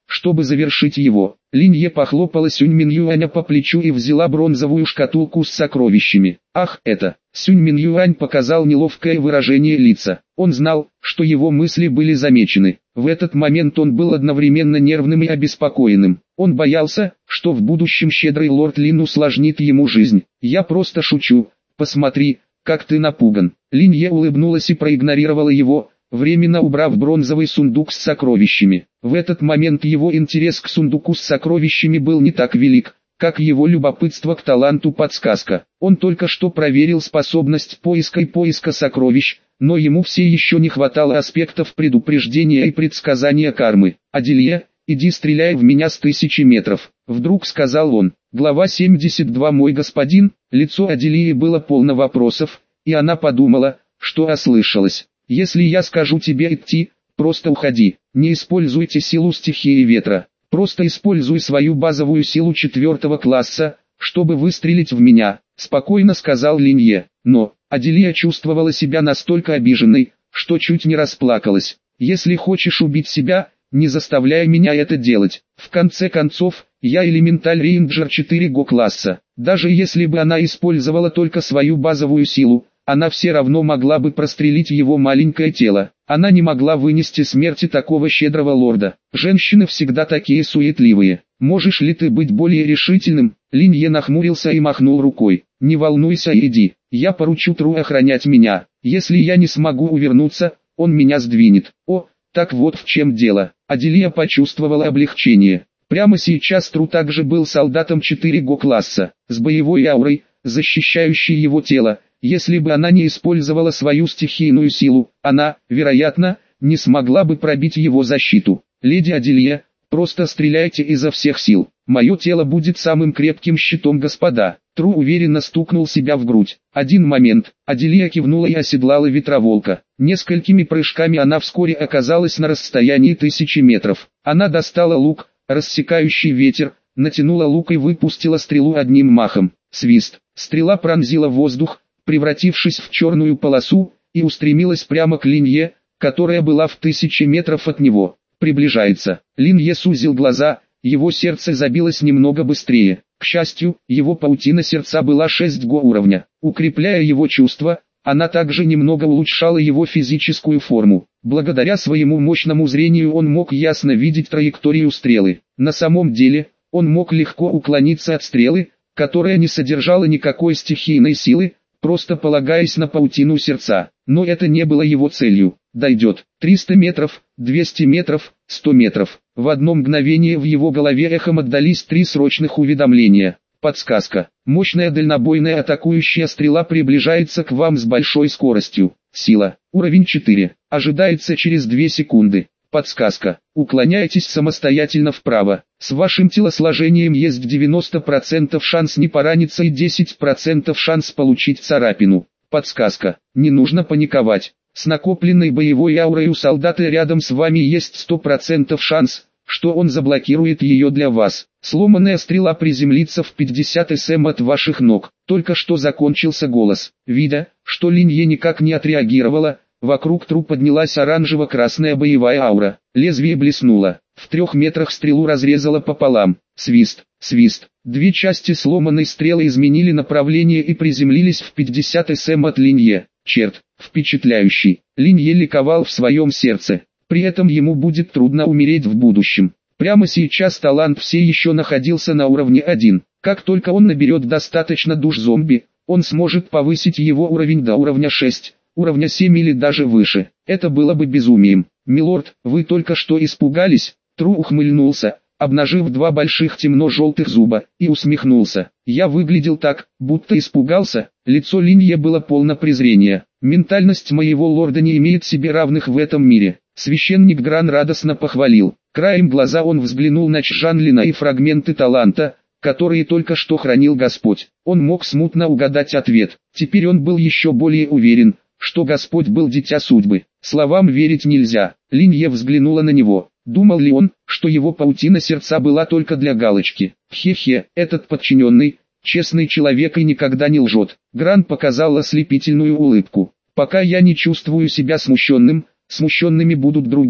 чтобы завершить его. Линье похлопала Сюнь Минюаня по плечу и взяла бронзовую шкатулку с сокровищами. «Ах, это!» Сюнь Минюань показал неловкое выражение лица. Он знал, что его мысли были замечены. В этот момент он был одновременно нервным и обеспокоенным. Он боялся, что в будущем щедрый лорд Лин усложнит ему жизнь. «Я просто шучу. Посмотри, как ты напуган». Линье улыбнулась и проигнорировала его, временно убрав бронзовый сундук с сокровищами. В этот момент его интерес к сундуку с сокровищами был не так велик, как его любопытство к таланту подсказка. Он только что проверил способность поиска сокровищ, но ему все еще не хватало аспектов предупреждения и предсказания кармы. «Адилья, иди стреляй в меня с 1000 метров», — вдруг сказал он. Глава 72. «Мой господин». Лицо Адильи было полно вопросов, и она подумала, что ослышалась. «Если я скажу тебе идти, просто уходи. Не используйте силу стихии ветра. Просто используй свою базовую силу 4 класса, чтобы выстрелить в меня», — спокойно сказал Линье. Но Адилья чувствовала себя настолько обиженной, что чуть не расплакалась. «Если хочешь убить себя, не заставляй меня это делать. В конце концов, я элементаль рейнджер 4 класса. Даже если бы она использовала только свою базовую силу, она все равно могла бы прострелить его маленькое тело. Она не могла вынести смерти такого щедрого лорда. Женщины всегда такие суетливые. Можешь ли ты быть более решительным?» Линье нахмурился и махнул рукой. «Не волнуйся, иди. Я поручу Тру охранять меня. Если я не смогу увернуться, он меня сдвинет». «О, так вот в чем дело». Адилья почувствовала облегчение. Прямо сейчас Тру также был солдатом 4 класса, с боевой аурой, защищающей его тело. Если бы она не использовала свою стихийную силу, она, вероятно, не смогла бы пробить его защиту. «Леди Адилья, просто стреляйте изо всех сил. Мое тело будет самым крепким щитом, господа». Тру уверенно стукнул себя в грудь. «Один момент». Адилья кивнула и оседлала ветроволка. Несколькими прыжками она вскоре оказалась на расстоянии 1000 метров. Она достала лук, рассекающий ветер, натянула лук и выпустила стрелу одним махом. Свист. Стрела пронзила воздух, превратившись в черную полосу, и устремилась прямо к Линье, которая была в 1000 метров от него. «Приближается». Линье сузил глаза, его сердце забилось немного быстрее. К счастью, его паутина сердца была 6 уровня. Укрепляя его чувства, она также немного улучшала его физическую форму. Благодаря своему мощному зрению он мог ясно видеть траекторию стрелы. На самом деле, он мог легко уклониться от стрелы, которая не содержала никакой стихийной силы, просто полагаясь на паутину сердца. Но это не было его целью. Дойдет. 300 метров, 200 метров, 100 метров. В одно мгновение в его голове эхом отдались 3 срочных уведомления. Подсказка. Мощная дальнобойная атакующая стрела приближается к вам с большой скоростью. Сила. Уровень 4. Ожидается через 2 секунды. Подсказка. Уклоняйтесь самостоятельно вправо. С вашим телосложением есть 90% шанс не пораниться и 10% шанс получить царапину. Подсказка. Не нужно паниковать. С накопленной боевой аурой у солдата рядом с вами есть 100% шанс, что он заблокирует ее для вас. Сломанная стрела приземлится в 50 см от ваших ног. Только что закончился голос. Видя, что Линье никак не отреагировала, вокруг Тру поднялась оранжево-красная боевая аура. Лезвие блеснуло. В 3 метрах стрелу разрезало пополам. Свист, свист. 2 части сломанной стрелы изменили направление и приземлились в 50 см от Линье. Черт, впечатляющий. Линье ликовал в своем сердце. При этом ему будет трудно умереть в будущем. Прямо сейчас талант все еще находился на уровне 1. Как только он наберет достаточно душ зомби, он сможет повысить его уровень до уровня 6, уровня 7 или даже выше. Это было бы безумием. «Милорд, вы только что испугались?» Тру ухмыльнулся, обнажив 2 больших темно-желтых зуба, и усмехнулся. «Я выглядел так, будто испугался». Лицо Линье было полно презрения. «Ментальность моего лорда не имеет себе равных в этом мире». Священник Гран радостно похвалил. Краем глаза он взглянул на Чжанлина и фрагменты таланта, которые только что хранил Господь. Он мог смутно угадать ответ. Теперь он был еще более уверен, что Господь был дитя судьбы. Словам верить нельзя. Линье взглянула на него. Думал ли он, что его паутина сердца была только для галочки? Хе-хе, этот подчиненный, честный человек и никогда не лжет. Гран показал ослепительную улыбку. Пока я не чувствую себя смущенным, смущенными будут другие.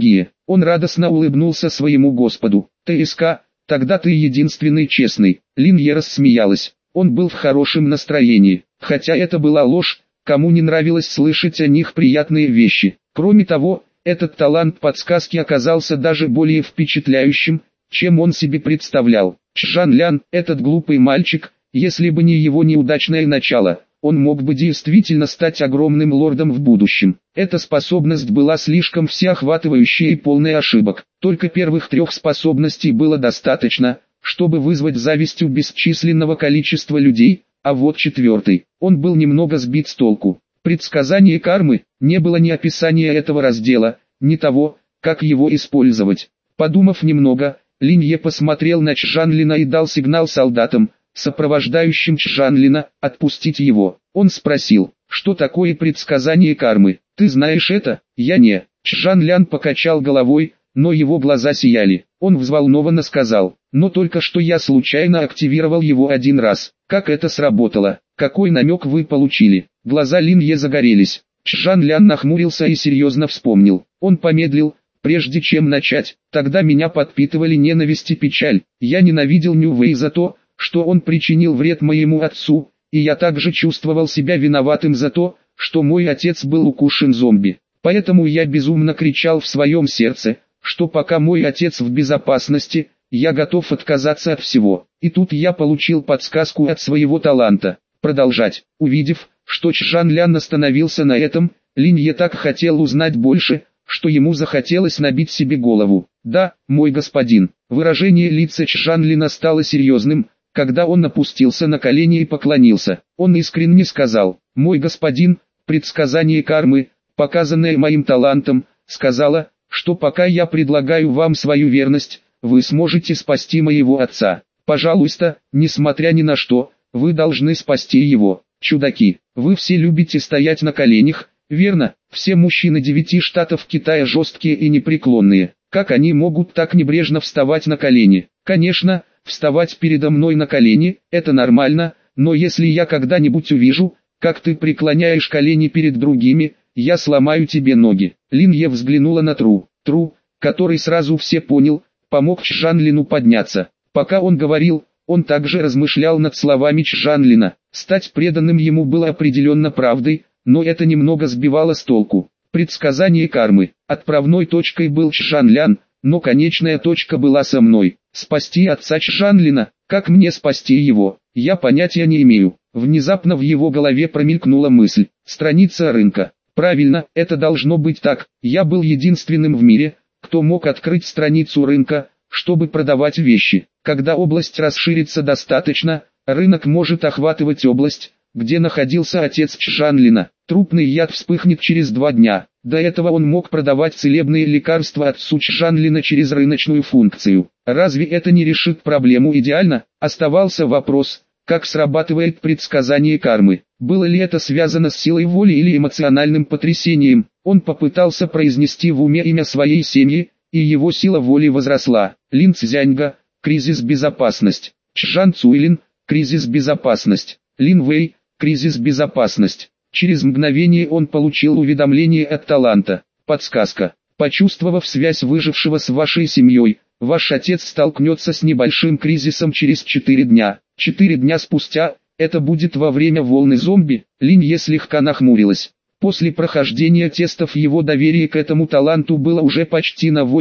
Он радостно улыбнулся своему Господу. «ТСК, тогда ты единственный честный». Линье рассмеялась. Он был в хорошем настроении, хотя это была ложь, кому не нравилось слышать о них приятные вещи. Кроме того, этот талант подсказки оказался даже более впечатляющим, чем он себе представлял. Чжан Лян, этот глупый мальчик, если бы не его неудачное начало, он мог бы действительно стать огромным лордом в будущем. Эта способность была слишком всеохватывающей и полной ошибок. Только первых 3 способностей было достаточно, чтобы вызвать зависть у бесчисленного количества людей, а вот 4-й, он был немного сбит с толку. Предсказание кармы, не было ни описания этого раздела, ни того, как его использовать. Подумав немного, Линье посмотрел на Чжанлина и дал сигнал солдатам, сопровождающим Чжанлина, отпустить его. Он спросил, что такое предсказание кармы. «Ты знаешь это?» «Я не». Чжанлян покачал головой, но его глаза сияли. Он взволнованно сказал, «Но только что я случайно активировал его 1 раз. Как это сработало? Какой намек вы получили?» Глаза Линье загорелись. Чжанлян нахмурился и серьезно вспомнил. Он помедлил, прежде чем начать. «Тогда меня подпитывали ненависть и печаль. Я ненавидел Ню Вэй за то, что он причинил вред моему отцу, и я также чувствовал себя виноватым за то, что мой отец был укушен зомби. Поэтому я безумно кричал в своем сердце, что пока мой отец в безопасности, я готов отказаться от всего. И тут я получил подсказку от своего таланта. Продолжать». Увидев, что Чжанлян остановился на этом, Линье так хотел узнать больше, что ему захотелось набить себе голову. «Да, мой господин». Выражение лица Чжанлина стало серьезным, когда он опустился на колени и поклонился. Он искренне сказал, «Мой господин, предсказание кармы, показанное моим талантом, сказала, что пока я предлагаю вам свою верность, вы сможете спасти моего отца. Пожалуйста, несмотря ни на что, вы должны спасти его. Чудаки, вы все любите стоять на коленях, верно? Все мужчины 9 штатов Китая жесткие и непреклонные. Как они могут так небрежно вставать на колени? Конечно, вставать передо мной на колени – это нормально, но если я когда-нибудь увижу, как ты преклоняешь колени перед другими, я сломаю тебе ноги». Линье взглянула на Тру, который сразу все понял, помог Чжанлину подняться. Пока он говорил, он также размышлял над словами Чжанлина. Стать преданным ему было определенно правдой, но это немного сбивало с толку. Предсказание кармы. Отправной точкой был Чжанлян, но конечная точка была со мной. Спасти отца Чжанлина? Как мне спасти его? Я понятия не имею. Внезапно в его голове промелькнула мысль. Страница рынка. Правильно, это должно быть так. Я был единственным в мире, кто мог открыть страницу рынка, чтобы продавать вещи. Когда область расширится достаточно, рынок может охватывать область, где находился отец Чжанлина. Трупный яд вспыхнет через 2 дня. До этого он мог продавать целебные лекарства отцу Чжанлина через рыночную функцию. Разве это не решит проблему идеально? Оставался вопрос, как срабатывает предсказание кармы. Было ли это связано с силой воли или эмоциональным потрясением? Он попытался произнести в уме имя своей семьи, и его сила воли возросла. Лин Цзяньга, кризис безопасность. Чжан Цуйлин, кризис безопасность. Лин Вэй, кризис безопасность. Через мгновение он получил уведомление от таланта. Подсказка. Почувствовав связь выжившего с вашей семьей, ваш отец столкнется с небольшим кризисом через 4 дня. 4 дня спустя, это будет во время волны зомби. Линье слегка нахмурилась. После прохождения тестов его доверие к этому таланту было уже почти на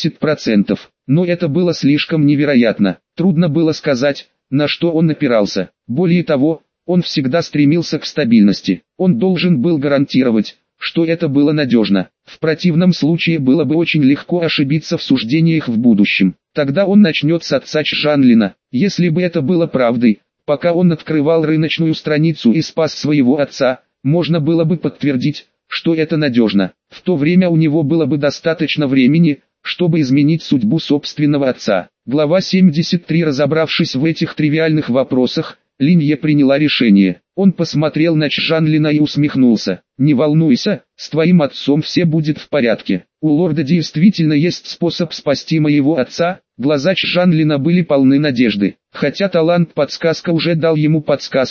80%. Но это было слишком невероятно. Трудно было сказать, на что он опирался. Более того, он всегда стремился к стабильности. Он должен был гарантировать, что это было надежно. В противном случае было бы очень легко ошибиться в суждениях в будущем. Тогда он начнет с отца Чжанлина. Если бы это было правдой, пока он открывал рыночную страницу и спас своего отца, можно было бы подтвердить, что это надежно. В то время у него было бы достаточно времени, чтобы изменить судьбу собственного отца. Глава 73. Разобравшись в этих тривиальных вопросах, Линье приняла решение. Он посмотрел на Чжанлина и усмехнулся. «Не волнуйся, с твоим отцом все будет в порядке. У лорда действительно есть способ спасти моего отца». Глаза Чжанлина были полны надежды. Хотя талант подсказка уже дал ему подсказку,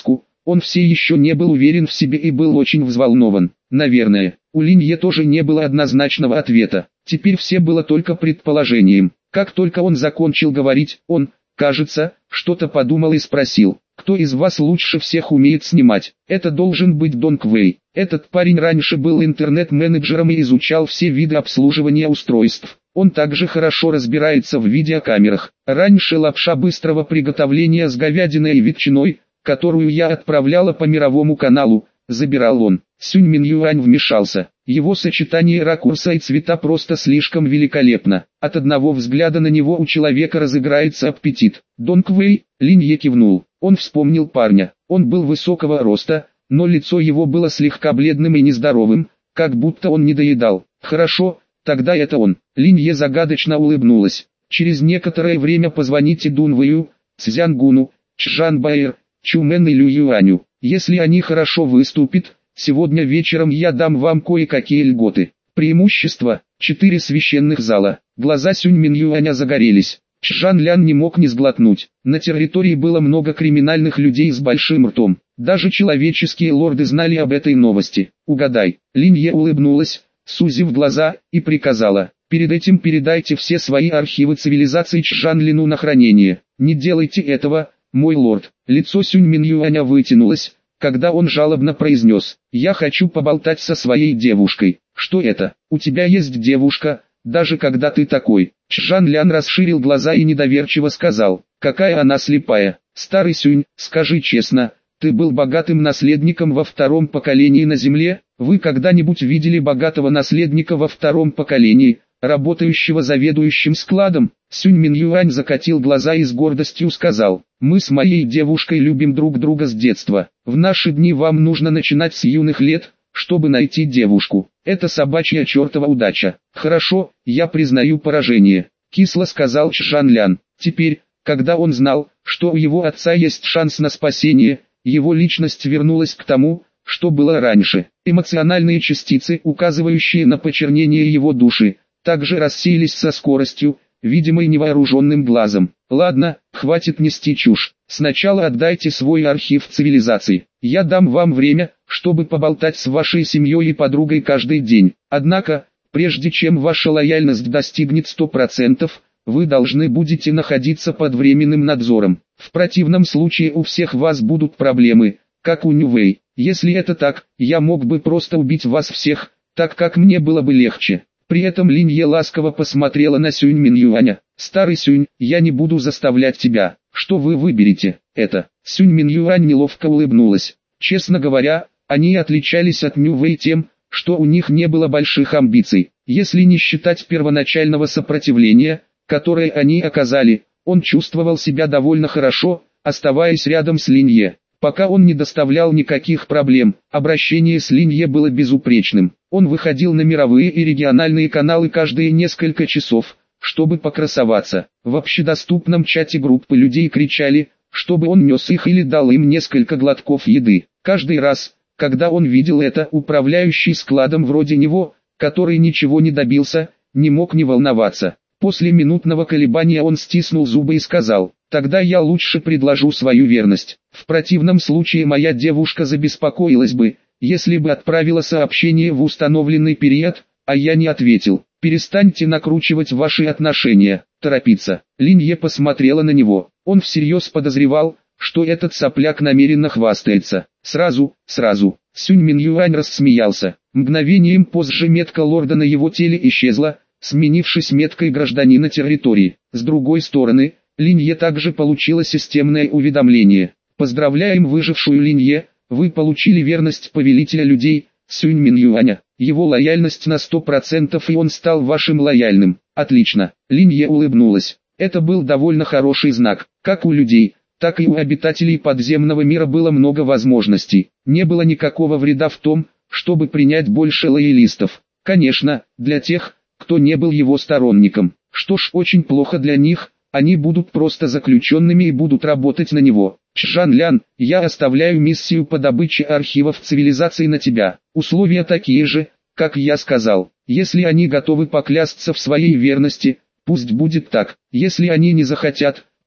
Он все еще не был уверен в себе и был очень взволнован. Наверное, у Линье тоже не было однозначного ответа. Теперь все было только предположением. Как только он закончил говорить, он, кажется, что-то подумал и спросил: «Кто из вас лучше всех умеет снимать?» «Это должен быть Донг Вэй. Этот парень раньше был интернет-менеджером и изучал все виды обслуживания устройств. Он также хорошо разбирается в видеокамерах. Раньше лапша быстрого приготовления с говядиной и ветчиной, которую я отправляла по мировому каналу, забирал он». Сюнь Минюань вмешался. Его сочетание ракурса и цвета просто слишком великолепно. От одного взгляда на него у человека разыграется аппетит. «Донг Вэй», Линье кивнул. Он вспомнил парня. Он был высокого роста, но лицо его было слегка бледным и нездоровым, как будто он недоедал. «Хорошо, тогда это он». Линье загадочно улыбнулась. «Через некоторое время позвоните Дун Вэю, Цзянгуну, Чжан Баэр, Чумен и Лю Юаню. Если они хорошо выступят, сегодня вечером я дам вам кое-какие льготы. Преимущество: 4 священных зала». Глаза Сюнь Минюаня загорелись. Чжан Лян не мог не сглотнуть. На территории было много криминальных людей с большим ртом. Даже человеческие лорды знали об этой новости. «Угадай». Линье улыбнулась, сузив глаза, и приказала: «Перед этим передайте все свои архивы цивилизации Чжан Лину на хранение». «Не делайте этого, мой лорд». Лицо Сюнь Минюаня вытянулось, когда он жалобно произнес: «Я хочу поболтать со своей девушкой». «Что это? У тебя есть девушка, даже когда ты такой?» Чжан Лян расширил глаза и недоверчиво сказал: «Какая она слепая». «Старый Сюнь, скажи честно, ты был богатым наследником во втором поколении на земле? Вы когда-нибудь видели богатого наследника во втором поколении, работающего заведующим складом?» Сюнь Минюань закатил глаза и с гордостью сказал: «Мы с моей девушкой любим друг друга с детства. В наши дни вам нужно начинать с юных лет, чтобы найти девушку. Это собачья чертова удача». «Хорошо, я признаю поражение», — кисло сказал Чжан Лян. Теперь, когда он знал, что у его отца есть шанс на спасение, его личность вернулась к тому, что было раньше. Эмоциональные частицы, указывающие на почернение его души, также рассеялись со скоростью, видимой невооруженным глазом. «Ладно, хватит нести чушь. Сначала отдайте свой архив цивилизации. Я дам вам время, чтобы поболтать с вашей семьей и подругой каждый день. Однако, прежде чем ваша лояльность достигнет 100%, вы должны будете находиться под временным надзором. В противном случае у всех вас будут проблемы, как у Нювей. Если это так, я мог бы просто убить вас всех, так как мне было бы легче». При этом Линье ласково посмотрела на Сюнь Минюаня. «Старый Сюнь, я не буду заставлять тебя. Что вы выберете, это?» Сюнь Минюань неловко улыбнулась. Честно говоря, они отличались от Нювей тем, что у них не было больших амбиций. Если не считать первоначального сопротивления, которое они оказали, он чувствовал себя довольно хорошо, оставаясь рядом с Линье. Пока он не доставлял никаких проблем, обращение с Линье было безупречным. Он выходил на мировые и региональные каналы каждые несколько часов, чтобы покрасоваться. В общедоступном чате группы людей кричали, чтобы он нес их или дал им несколько глотков еды. Каждый раз, когда он видел это, управляющий складом вроде него, который ничего не добился, не мог не волноваться. После минутного колебания он стиснул зубы и сказал: «Тогда я лучше предложу свою верность. В противном случае моя девушка забеспокоилась бы, если бы отправила сообщение в установленный период, а я не ответил. Перестаньте накручивать ваши отношения, торопиться». Линье посмотрела на него. Он всерьез подозревал, что этот сопляк намеренно хвастается. Сразу. Сюнь Минюань рассмеялся. Мгновением позже метка лорда на его теле исчезла, сменившись меткой гражданина территории. С другой стороны, Линье также получила системное уведомление. «Поздравляем выжившую Линье, вы получили верность повелителя людей, Сюнь Минюаня. Его лояльность на 100% и он стал вашим лояльным». «Отлично». Линье улыбнулась. Это был довольно хороший знак. Как у людей, так и у обитателей подземного мира было много возможностей. Не было никакого вреда в том, чтобы принять больше лоялистов. Конечно, для тех, кто не был его сторонником. Что ж, очень плохо для них, они будут просто заключенными и будут работать на него. Чжан Лян, я оставляю миссию по добыче архивов цивилизации на тебя. Условия такие же, как я сказал. Если они готовы поклясться в своей верности, пусть будет так. Если они не захотят,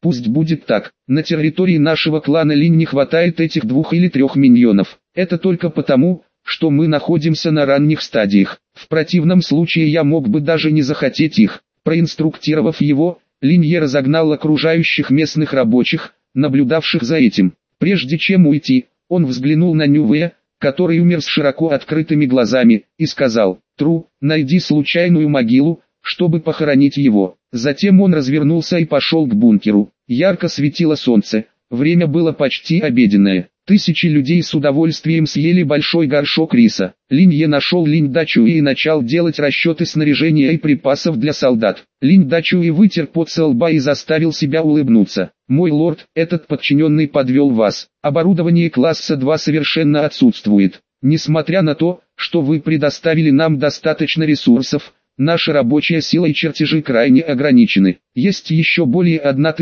Пусть будет так. На территории нашего клана Линь не хватает этих 2 или 3 миньонов. Это только потому, что мы находимся на ранних стадиях. В противном случае я мог бы даже не захотеть их. Проинструктировав его, Линье разогнал окружающих местных рабочих, наблюдавших за этим. Прежде чем уйти, он взглянул на Нювея, который умер с широко открытыми глазами, и сказал: «Тру, найди случайную могилу, чтобы похоронить его». Затем он развернулся и пошел к бункеру. Ярко светило солнце, время было почти обеденное. Тысячи людей с удовольствием съели большой горшок риса. Линье нашел Линь Дачуи и начал делать расчеты снаряжения и припасов для солдат. Линь Дачуи вытер пот со лба и заставил себя улыбнуться. «Мой лорд, этот подчиненный подвел вас. Оборудование класса 2 совершенно отсутствует. Несмотря на то, что вы предоставили нам достаточно ресурсов, наша рабочая сила и чертежи крайне ограничены. Есть еще более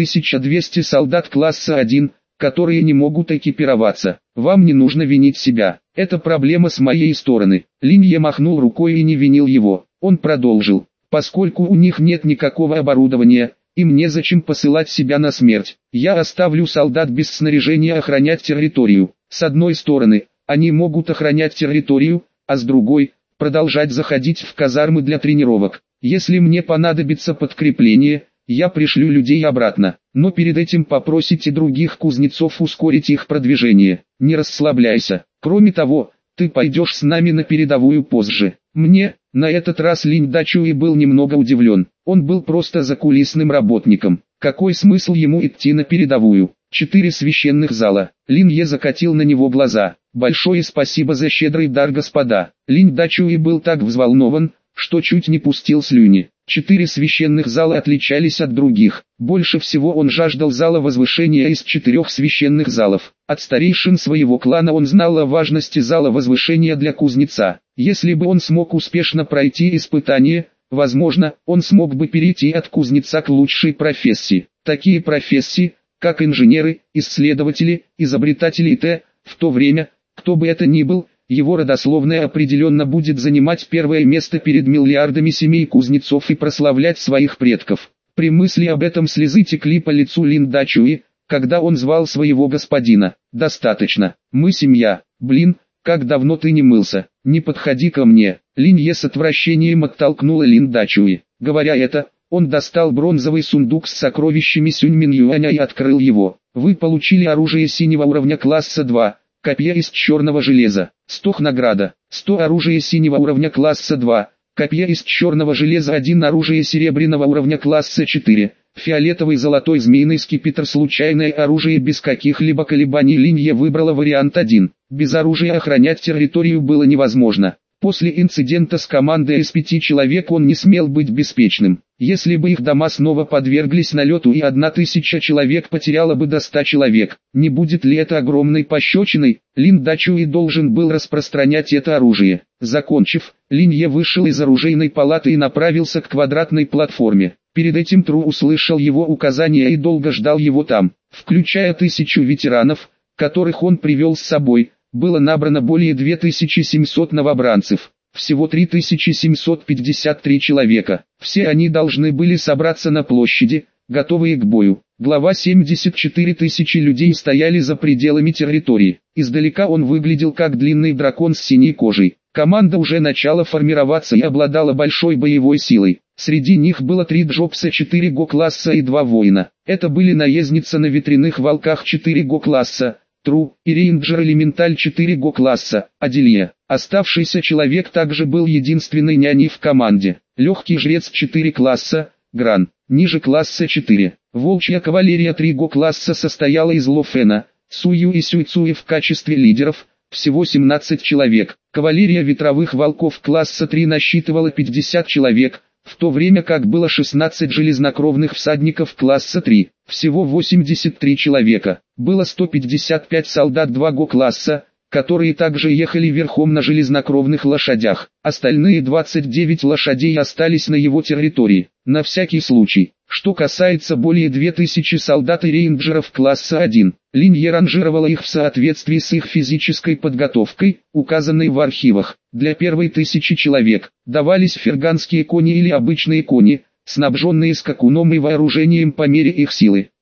1200 солдат класса 1, которые не могут экипироваться. Вам не нужно винить себя. Это проблема с моей стороны». Линье махнул рукой и не винил его. Он продолжил: «Поскольку у них нет никакого оборудования, им незачем посылать себя на смерть. Я оставлю солдат без снаряжения охранять территорию. С одной стороны, они могут охранять территорию, а с другой – продолжать заходить в казармы для тренировок. Если мне понадобится подкрепление, я пришлю людей обратно, но перед этим попросите других кузнецов ускорить их продвижение. Не расслабляйся. Кроме того, ты пойдешь с нами на передовую позже». На этот раз Линь Дачуи был немного удивлен. Он был просто закулисным работником. Какой смысл ему идти на передовую? 4 священных зала. Линье закатил на него глаза. «Большое спасибо за щедрый дар, господа». Линь Дачуи был так взволнован, что чуть не пустил слюни. 4 священных зала отличались от других. Больше всего он жаждал зала возвышения из 4 священных залов. От старейшин своего клана он знал о важности зала возвышения для кузнеца. Если бы он смог успешно пройти испытание, возможно, он смог бы перейти от кузнеца к лучшей профессии. Такие профессии, как инженеры, исследователи, изобретатели и в то время, кто бы это ни был, его родословная определенно будет занимать первое место перед миллиардами семей кузнецов и прославлять своих предков. При мысли об этом слезы текли по лицу Линь Дачуи, когда он звал своего господина. «Достаточно, мы семья. Блин, как давно ты не мылся, не подходи ко мне». Линье с отвращением оттолкнула Линь Дачуи. Говоря это, он достал бронзовый сундук с сокровищами Сюньмин Юаня и открыл его. «Вы получили оружие синего уровня класса 2. Копье из черного железа. 100 награда. 100 оружие синего уровня класса 2. Копье из черного железа. 1 оружие серебряного уровня класса 4. Фиолетовый золотой змеиный скипетр. Случайное оружие без каких-либо колебаний. Линье выбрала вариант 1. Без оружия охранять территорию было невозможно. После инцидента с командой из 5 человек он не смел быть беспечным. Если бы их дома снова подверглись налету и 1000 человек потеряла бы до 100 человек, не будет ли это огромной пощечиной? Линь Дачуи должен был распространять это оружие. Закончив, Линье вышел из оружейной палаты и направился к квадратной платформе. Перед этим Тру услышал его указания и долго ждал его там. Включая 1000 ветеранов, которых он привел с собой, было набрано более 2700 новобранцев. Всего 3753 человека. Все они должны были собраться на площади, готовые к бою. Глава 74 тысячи людей стояли за пределами территории. Издалека он выглядел как длинный дракон с синей кожей. Команда уже начала формироваться и обладала большой боевой силой. Среди них было 3 Джобса 4 Го-класса и 2 воина. Это были наездница на ветряных волках 4 Го-класса, Тру, и рейнджер элементаль 4 Го-класса, Аделье. Оставшийся человек также был единственной няней в команде. Легкий жрец 4 класса, Гран, ниже класса 4. Волчья кавалерия 3 Го-класса состояла из Ло Фена, Сую и Сюйцуи в качестве лидеров, всего 17 человек. Кавалерия ветровых волков класса 3 насчитывала 50 человек, в то время как было 16 железнокровных всадников класса 3, всего 83 человека. Было 155 солдат 2 Го-класса, которые также ехали верхом на железнокровных лошадях. Остальные 29 лошадей остались на его территории. На всякий случай. Что касается более 2000 солдат и рейнджеров класса 1, Линье ранжировала их в соответствии с их физической подготовкой, указанной в архивах. Для первой 1000 человек давались ферганские кони или обычные кони, снабженные скакуном и вооружением по мере их силы.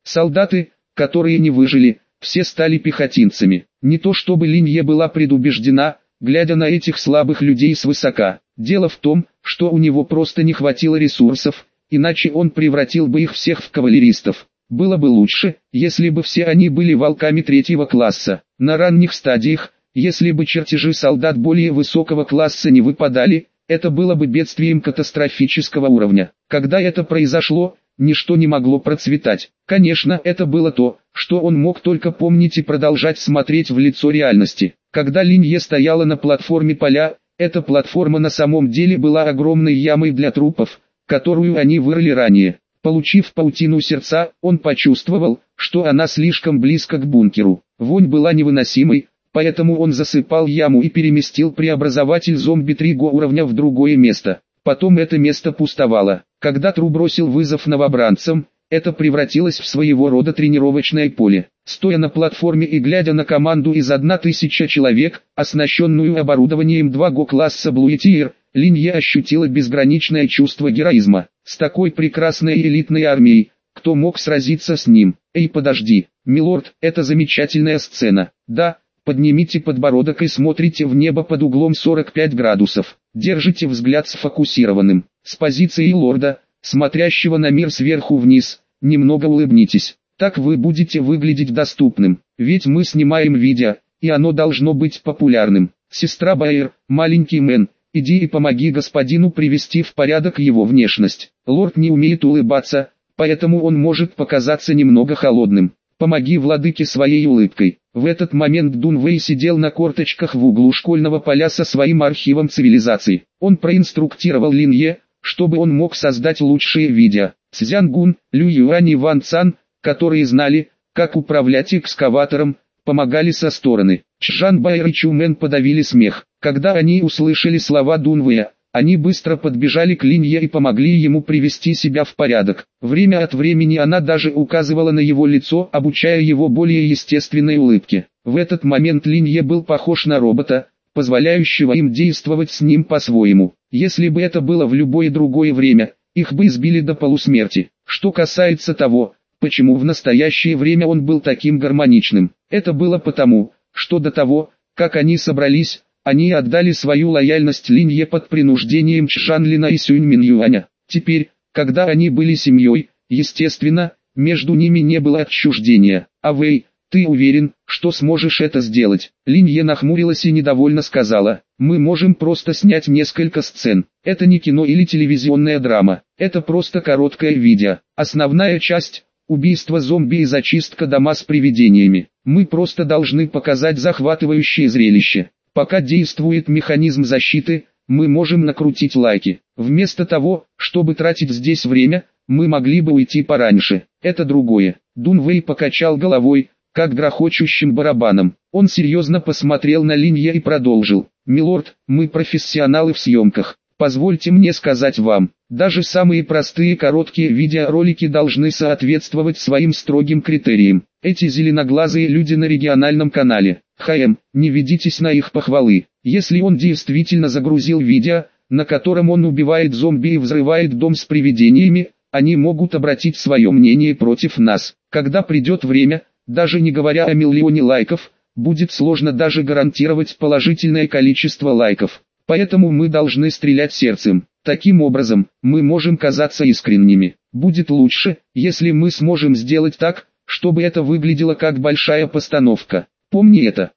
Солдаты, которые не выжили, все стали пехотинцами. Не то чтобы Линье была предубеждена, глядя на этих слабых людей свысока. Дело в том, что у него просто не хватило ресурсов, иначе он превратил бы их всех в кавалеристов. Было бы лучше, если бы все они были волками третьего класса. На ранних стадиях, если бы чертежи солдат более высокого класса не выпадали, это было бы бедствием катастрофического уровня. Когда это произошло, ничто не могло процветать. Конечно, это было то, что он мог только помнить и продолжать смотреть в лицо реальности. Когда Линье стояла на платформе поля, эта платформа на самом деле была огромной ямой для трупов, которую они вырыли ранее. Получив паутину сердца, он почувствовал, что она слишком близко к бункеру. Вонь была невыносимой, поэтому он засыпал яму и переместил преобразователь зомби 3 уровня в другое место. Потом это место пустовало. Когда Тру бросил вызов новобранцам, это превратилось в своего рода тренировочное поле. Стоя на платформе и глядя на команду из 1000 человек, оснащенную оборудованием 2 класса Блуетиер, Линье ощутила безграничное чувство героизма. С такой прекрасной элитной армией, кто мог сразиться с ним? Эй, подожди, милорд, это замечательная сцена. Да, поднимите подбородок и смотрите в небо под углом 45 градусов. Держите взгляд сфокусированным. С позиции лорда, смотрящего на мир сверху вниз, немного улыбнитесь. Так вы будете выглядеть доступным. Ведь мы снимаем видео, и оно должно быть популярным. Сестра Байер, маленький Мэн, иди и помоги господину привести в порядок его внешность. Лорд не умеет улыбаться, поэтому он может показаться немного холодным. Помоги владыке своей улыбкой. В этот момент Дун Вэй сидел на корточках в углу школьного поля со своим архивом цивилизаций. Он проинструктировал Линье, чтобы он мог создать лучшие видео. Цзянгун, Лю Юань и Ван Цан, которые знали, как управлять экскаватором, помогали со стороны. Чжан Байер и Чу Мэн подавили смех. Когда они услышали слова Дун Вэя, они быстро подбежали к Линье и помогли ему привести себя в порядок. Время от времени она даже указывала на его лицо, обучая его более естественной улыбке. В этот момент Линье был похож на робота, позволяющего им действовать с ним по-своему. Если бы это было в любое другое время, их бы избили до полусмерти. Что касается того, почему в настоящее время он был таким гармоничным, это было потому, что до того, как они собрались, они отдали свою лояльность Линье под принуждением Чжанлина и Сюнь Минюаня. Теперь, когда они были семьей, естественно, между ними не было отчуждения. А Вэй, ты уверен, что сможешь это сделать? Линье нахмурилась и недовольно сказала, мы можем просто снять несколько сцен. Это не кино или телевизионная драма, это просто короткое видео. Основная часть – убийство зомби и зачистка дома с привидениями. Мы просто должны показать захватывающее зрелище. Пока действует механизм защиты, мы можем накрутить лайки. Вместо того, чтобы тратить здесь время, мы могли бы уйти пораньше. Это другое. Дун Вэй покачал головой, как грохочущим барабаном. Он серьезно посмотрел на Линье и продолжил. «Милорд, мы профессионалы в съемках. Позвольте мне сказать вам, даже самые простые короткие видеоролики должны соответствовать своим строгим критериям. Эти зеленоглазые люди на региональном канале, не ведитесь на их похвалы. Если он действительно загрузил видео, на котором он убивает зомби и взрывает дом с привидениями, они могут обратить свое мнение против нас. Когда придет время, даже не говоря о миллионе лайков, будет сложно даже гарантировать положительное количество лайков. Поэтому мы должны стрелять сердцем. Таким образом, мы можем казаться искренними. Будет лучше, если мы сможем сделать так, чтобы это выглядело как большая постановка. Помни это,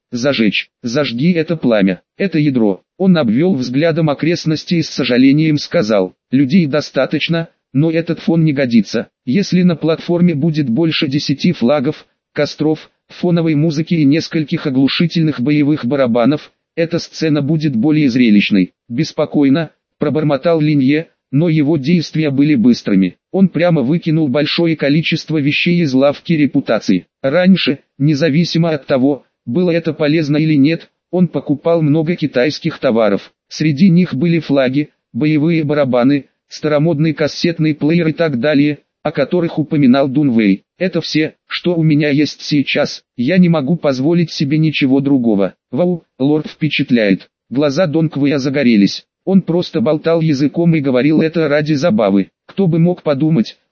зажги это пламя, это ядро. Он обвел взглядом окрестности и с сожалением сказал, людей достаточно, но этот фон не годится. Если на платформе будет больше 10 флагов, костров, фоновой музыки и нескольких оглушительных боевых барабанов, эта сцена будет более зрелищной. Беспокойно, пробормотал Линье, но его действия были быстрыми. Он прямо выкинул большое количество вещей из лавки репутации. Раньше, независимо от того, было это полезно или нет, он покупал много китайских товаров. Среди них были флаги, боевые барабаны, старомодный кассетный плеер и так далее, о которых упоминал Дун Вэй. Это все, что у меня есть сейчас, я не могу позволить себе ничего другого. Вау, лорд впечатляет. Глаза Дон Квэя загорелись. Он просто болтал языком и говорил это ради забавы. Кто бы мог подумать,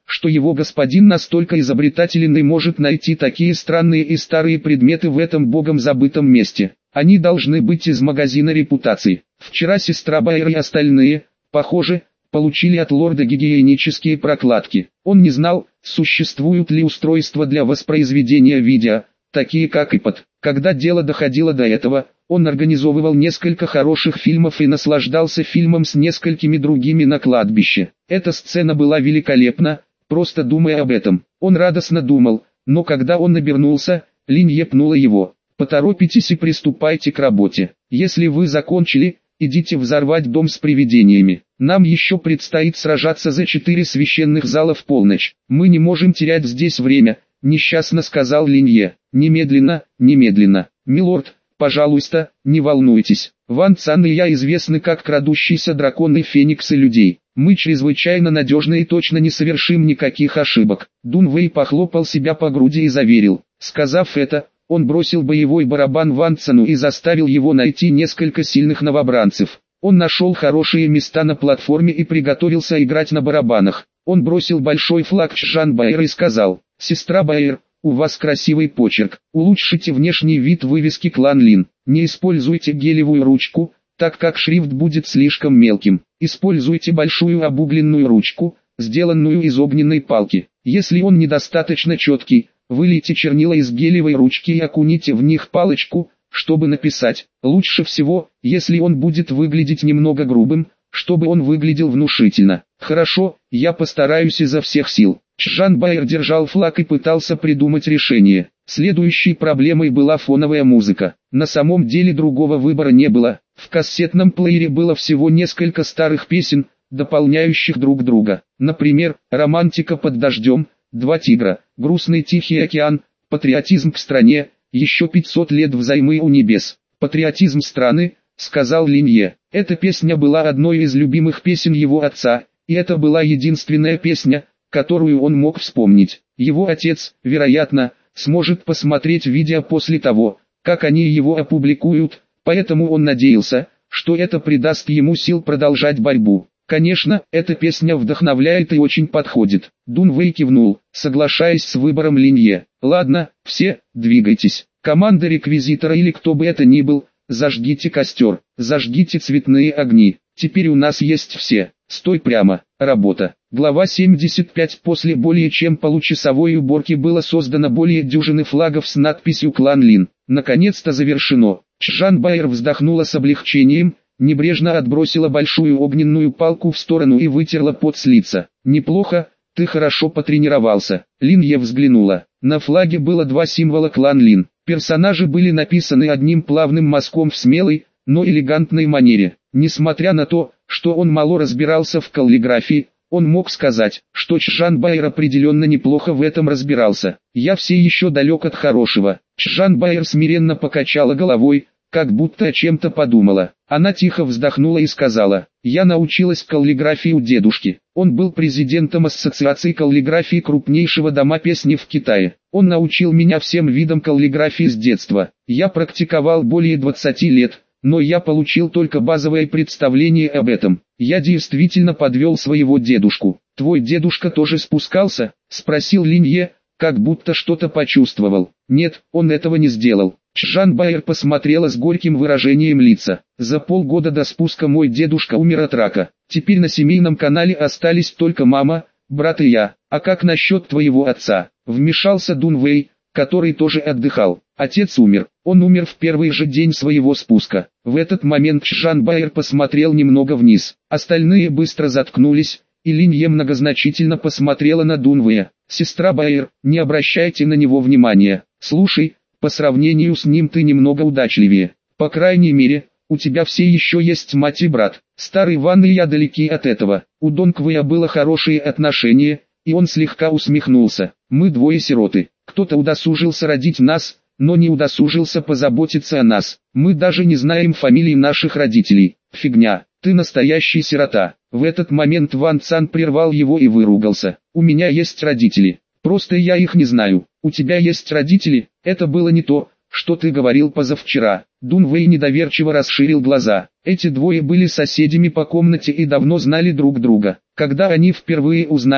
что его господин настолько изобретателен и может найти такие странные и старые предметы в этом богом забытом месте. Они должны быть из магазина репутации. Вчера сестра Байер и остальные, похоже, получили от лорда гигиенические прокладки. Он не знал, существуют ли устройства для воспроизведения видео, такие как iPod. Когда дело доходило до этого, он организовывал несколько хороших фильмов и наслаждался фильмом с несколькими другими на кладбище. Эта сцена была великолепна, просто думая об этом. Он радостно думал, но когда он обернулся, Линье пнула его. «Поторопитесь и приступайте к работе. Если вы закончили, идите взорвать дом с привидениями. Нам еще предстоит сражаться за 4 священных зала в полночь. Мы не можем терять здесь время», — несчастно сказал Линье. «Немедленно, немедленно. Милорд, пожалуйста, не волнуйтесь. Ван Цан и я известны как крадущиеся драконы фениксы людей. Мы чрезвычайно надежны и точно не совершим никаких ошибок». Дун Вэй похлопал себя по груди и заверил. Сказав это, он бросил боевой барабан Ван Цану и заставил его найти несколько сильных новобранцев. Он нашел хорошие места на платформе и приготовился играть на барабанах. Он бросил большой флаг Чжан Байер и сказал: «Сестра Байер, у вас красивый почерк. Улучшите внешний вид вывески Клан Лин. Не используйте гелевую ручку, так как шрифт будет слишком мелким. Используйте большую обугленную ручку, сделанную из огненной палки. Если он недостаточно четкий, вылейте чернила из гелевой ручки и окуните в них палочку, чтобы написать. Лучше всего, если он будет выглядеть немного грубым, чтобы он выглядел внушительно». «Хорошо, я постараюсь изо всех сил». Чжан Байер держал флаг и пытался придумать решение. Следующей проблемой была фоновая музыка. На самом деле другого выбора не было. В кассетном плеере было всего несколько старых песен, дополняющих друг друга. Например, «Романтика под дождем», «Два тигра», «Грустный Тихий океан», «Патриотизм к стране», «Еще 500 лет взаймы у небес». «Патриотизм страны», — сказал Линье. Эта песня была одной из любимых песен его отца, и это была единственная песня, которую он мог вспомнить. Его отец, вероятно, сможет посмотреть видео после того, как они его опубликуют, поэтому он надеялся, что это придаст ему сил продолжать борьбу. Конечно, эта песня вдохновляет и очень подходит. Дун Вэй кивнул, соглашаясь с выбором Линье. «Ладно, все, двигайтесь. Команда реквизитора или кто бы это ни был, зажгите костер, зажгите цветные огни. Теперь у нас есть все. Стой прямо, работа». Глава 75. После более чем получасовой уборки было создано более дюжины флагов с надписью «Клан Лин». Наконец-то завершено. Чжан Байер вздохнула с облегчением, небрежно отбросила большую огненную палку в сторону и вытерла пот с лица. «Неплохо, ты хорошо потренировался». Линье взглянула. На флаге было 2 символа Клан Лин. Персонажи были написаны одним плавным мазком в смелой, но элегантной манере. Несмотря на то, что он мало разбирался в каллиграфии, он мог сказать, что Чжан Байер определенно неплохо в этом разбирался. «Я все еще далек от хорошего». Чжан Байер смиренно покачала головой, как будто о чем-то подумала. Она тихо вздохнула и сказала: «Я научилась каллиграфии у дедушки. Он был президентом ассоциации каллиграфии крупнейшего дома песни в Китае. Он научил меня всем видам каллиграфии с детства. Я практиковал более 20 лет, но я получил только базовое представление об этом. Я действительно подвел своего дедушку». «Твой дедушка тоже спускался?» — спросил Линье, как будто что-то почувствовал. «Нет, он этого не сделал». Чжан Байер посмотрела с горьким выражением лица. «За полгода до спуска мой дедушка умер от рака. Теперь на семейном канале остались только мама, брат и я. А как насчет твоего отца?» Вмешался Дун Вэй, который тоже отдыхал. «Отец умер. Он умер в первый же день своего спуска». В этот момент Чжан Байер посмотрел немного вниз. Остальные быстро заткнулись, и Линье многозначительно посмотрела на Дун Вэя. «Сестра Байер, не обращайте на него внимания. Слушай, по сравнению с ним ты немного удачливее. По крайней мере, у тебя все еще есть мать и брат. Старый Ван и я далеки от этого». У Донг Вэя было хорошие отношения, и он слегка усмехнулся. «Мы двое сироты. Кто-то удосужился родить нас, но не удосужился позаботиться о нас. Мы даже не знаем фамилий наших родителей». «Фигня, ты настоящий сирота». В этот момент Ван Цан прервал его и выругался. «У меня есть родители. Просто я их не знаю. У тебя есть родители?» «Это было не то, что ты говорил позавчера». Дун Вэй недоверчиво расширил глаза. Эти двое были соседями по комнате и давно знали друг друга. Когда они впервые узнали,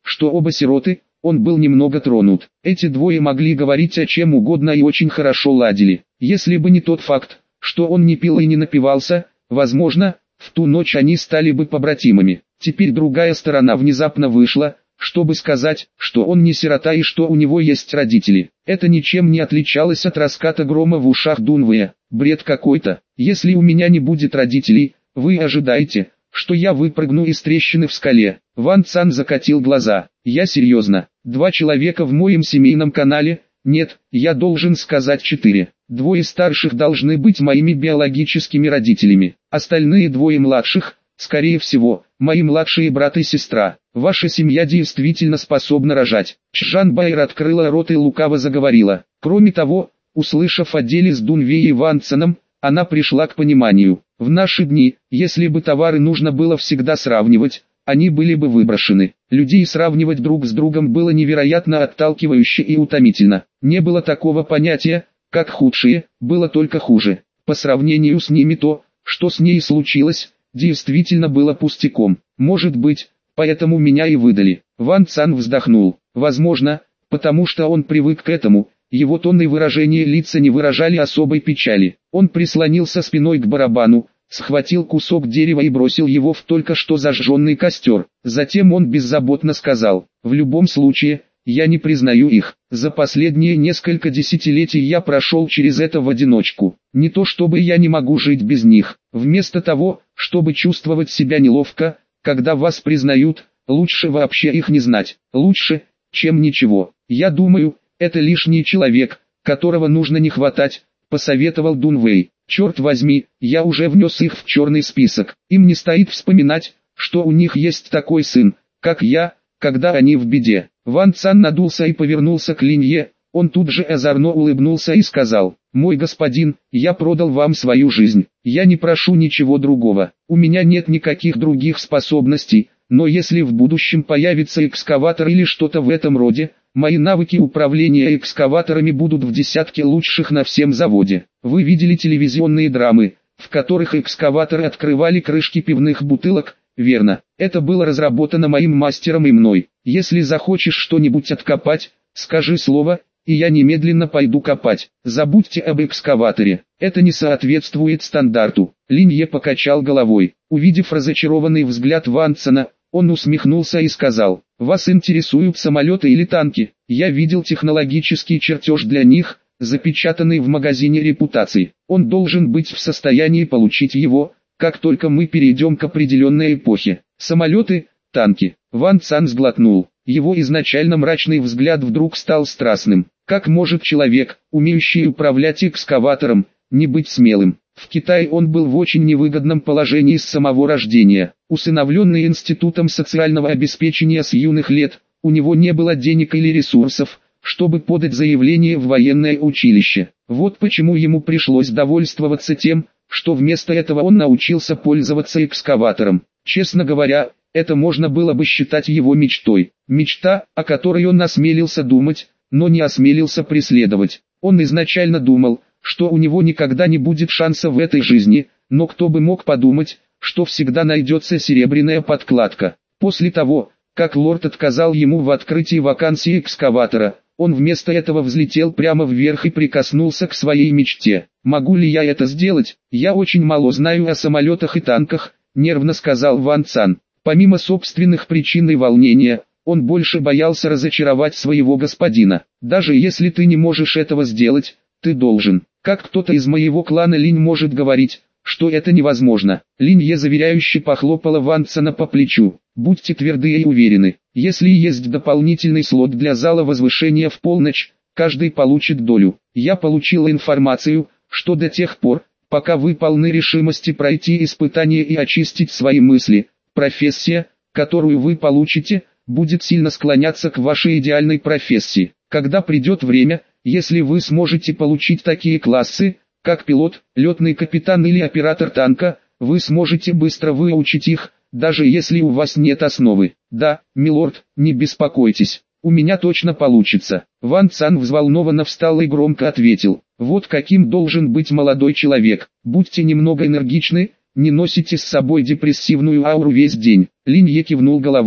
что оба сироты, он был немного тронут. Эти двое могли говорить о чем угодно и очень хорошо ладили. Если бы не тот факт, что он не пил и не напивался, возможно, в ту ночь они стали бы побратимами. Теперь другая сторона внезапно вышла, чтобы сказать, что он не сирота и что у него есть родители. Это ничем не отличалось от раската грома в ушах Дунвея. Бред какой-то. Если у меня не будет родителей, вы ожидаете, что я выпрыгну из трещины в скале? Ван Цан закатил глаза. Я серьезно. 2 человека в моем семейном канале? Нет, я должен сказать 4. 2 старших должны быть моими биологическими родителями. Остальные 2 младших, скорее всего, мои младшие брат и сестра. Ваша семья действительно способна рожать. Чжан Байер открыла рот и лукаво заговорила. Кроме того, услышав о деле с Дунвей и Ван Цаном, она пришла к пониманию. В наши дни, если бы товары нужно было всегда сравнивать, они были бы выброшены. Людей сравнивать друг с другом было невероятно отталкивающе и утомительно. Не было такого понятия, как худшие, было только хуже. По сравнению с ними то, что с ней случилось, действительно было пустяком. Может быть, поэтому меня и выдали. Ван Цан вздохнул. Возможно, потому что он привык к этому. Его тон и выражение лица не выражали особой печали. Он прислонился спиной к барабану, схватил кусок дерева и бросил его в только что зажженный костер. Затем он беззаботно сказал: «В любом случае, я не признаю их. За последние несколько десятилетий я прошел через это в одиночку. Не то чтобы я не могу жить без них. Вместо того, чтобы чувствовать себя неловко, когда вас признают, лучше вообще их не знать. Лучше, чем ничего. Я думаю, это лишний человек, которого нужно не хватать», — посоветовал Дунвей. «Черт возьми, я уже внес их в черный список. Им не стоит вспоминать, что у них есть такой сын, как я, когда они в беде». Ван Цан надулся и повернулся к Линье. Он тут же озорно улыбнулся и сказал: «Мой господин, я продал вам свою жизнь. Я не прошу ничего другого. У меня нет никаких других способностей, но если в будущем появится экскаватор или что-то в этом роде, мои навыки управления экскаваторами будут в десятке лучших на всем заводе. Вы видели телевизионные драмы, в которых экскаваторы открывали крышки пивных бутылок, верно? Это было разработано моим мастером и мной. Если захочешь что-нибудь откопать, скажи слово, и я немедленно пойду копать. Забудьте об экскаваторе, это не соответствует стандарту». Линье покачал головой. Увидев разочарованный взгляд Ван Цана, он усмехнулся и сказал: «Вас интересуют самолеты или танки? Я видел технологический чертеж для них, запечатанный в магазине репутации. Он должен быть в состоянии получить его, как только мы перейдем к определенной эпохе. Самолеты, танки». Ван Цан сглотнул. Его изначально мрачный взгляд вдруг стал страстным. Как может человек, умеющий управлять экскаватором, не быть смелым? В Китае он был в очень невыгодном положении с самого рождения. Усыновленный Институтом социального обеспечения с юных лет, у него не было денег или ресурсов, чтобы подать заявление в военное училище. Вот почему ему пришлось довольствоваться тем, что вместо этого он научился пользоваться экскаватором. Честно говоря, это можно было бы считать его мечтой. Мечта, о которой он осмелился думать, но не осмелился преследовать. Он изначально думал, что у него никогда не будет шанса в этой жизни, но кто бы мог подумать, что всегда найдется серебряная подкладка. После того, как лорд отказал ему в открытии вакансии экскаватора, он вместо этого взлетел прямо вверх и прикоснулся к своей мечте. «Могу ли я это сделать? Я очень мало знаю о самолетах и танках», — нервно сказал Ван Цан. Помимо собственных причин и волнения, он больше боялся разочаровать своего господина. «Даже если ты не можешь этого сделать, ты должен. Как кто-то из моего клана Линь может говорить, что это невозможно?» Линье заверяюще похлопала Ван Цана по плечу. «Будьте тверды и уверены, если есть дополнительный слот для зала возвышения в полночь, каждый получит долю. Я получила информацию, что до тех пор, пока вы полны решимости пройти испытание и очистить свои мысли, профессия, которую вы получите, будет сильно склоняться к вашей идеальной профессии. Когда придет время, если вы сможете получить такие классы, как пилот, летный капитан или оператор танка, вы сможете быстро выучить их, даже если у вас нет основы. Да, милорд, не беспокойтесь, у меня точно получится». Ван Цан взволнованно встал и громко ответил: «Вот каким должен быть молодой человек. Будьте немного энергичны, не носите с собой депрессивную ауру весь день». Линье кивнул головой.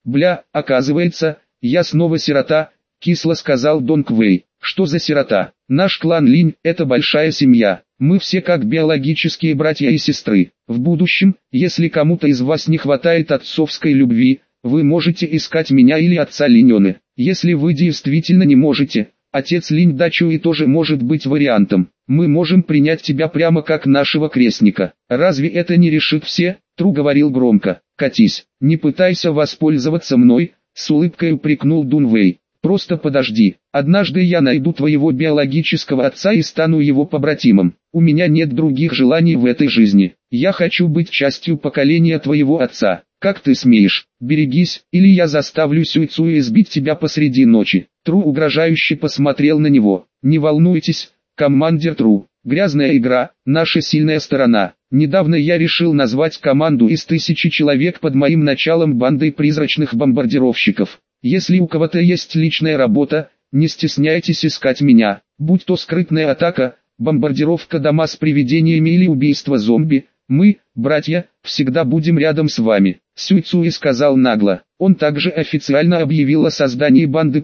Бля, оказывается, я снова сирота, кисло сказал Дон Квей. Что за сирота? Наш клан Линь – это большая семья. Мы все как биологические братья и сестры. В будущем, если кому-то из вас не хватает отцовской любви, вы можете искать меня или отца Линьоны. Если вы действительно не можете, отец Линь Дачуи тоже может быть вариантом. Мы можем принять тебя прямо как нашего крестника. Разве это не решит все? Тру говорил громко. Катись, не пытайся воспользоваться мной, с улыбкой упрекнул Дунвей. Просто подожди, однажды я найду твоего биологического отца и стану его побратимом. У меня нет других желаний в этой жизни. Я хочу быть частью поколения твоего отца. Как ты смеешь? Берегись, или я заставлю Сюйцуя избить тебя посреди ночи. Тру угрожающе посмотрел на него. Не волнуйтесь, командир Тру. Грязная игра – наша сильная сторона. Недавно я решил назвать команду из 1000 человек под моим началом бандой призрачных бомбардировщиков. Если у кого-то есть личная работа, не стесняйтесь искать меня. Будь то скрытная атака, бомбардировка дома с привидениями или убийство зомби, мы, братья, всегда будем рядом с вами. Сюйцуи сказал нагло. Он также официально объявил о создании банды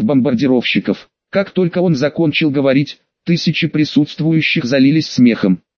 призраков-бомбардировщиков. Как только он закончил говорить, 1000 присутствующих залились смехом.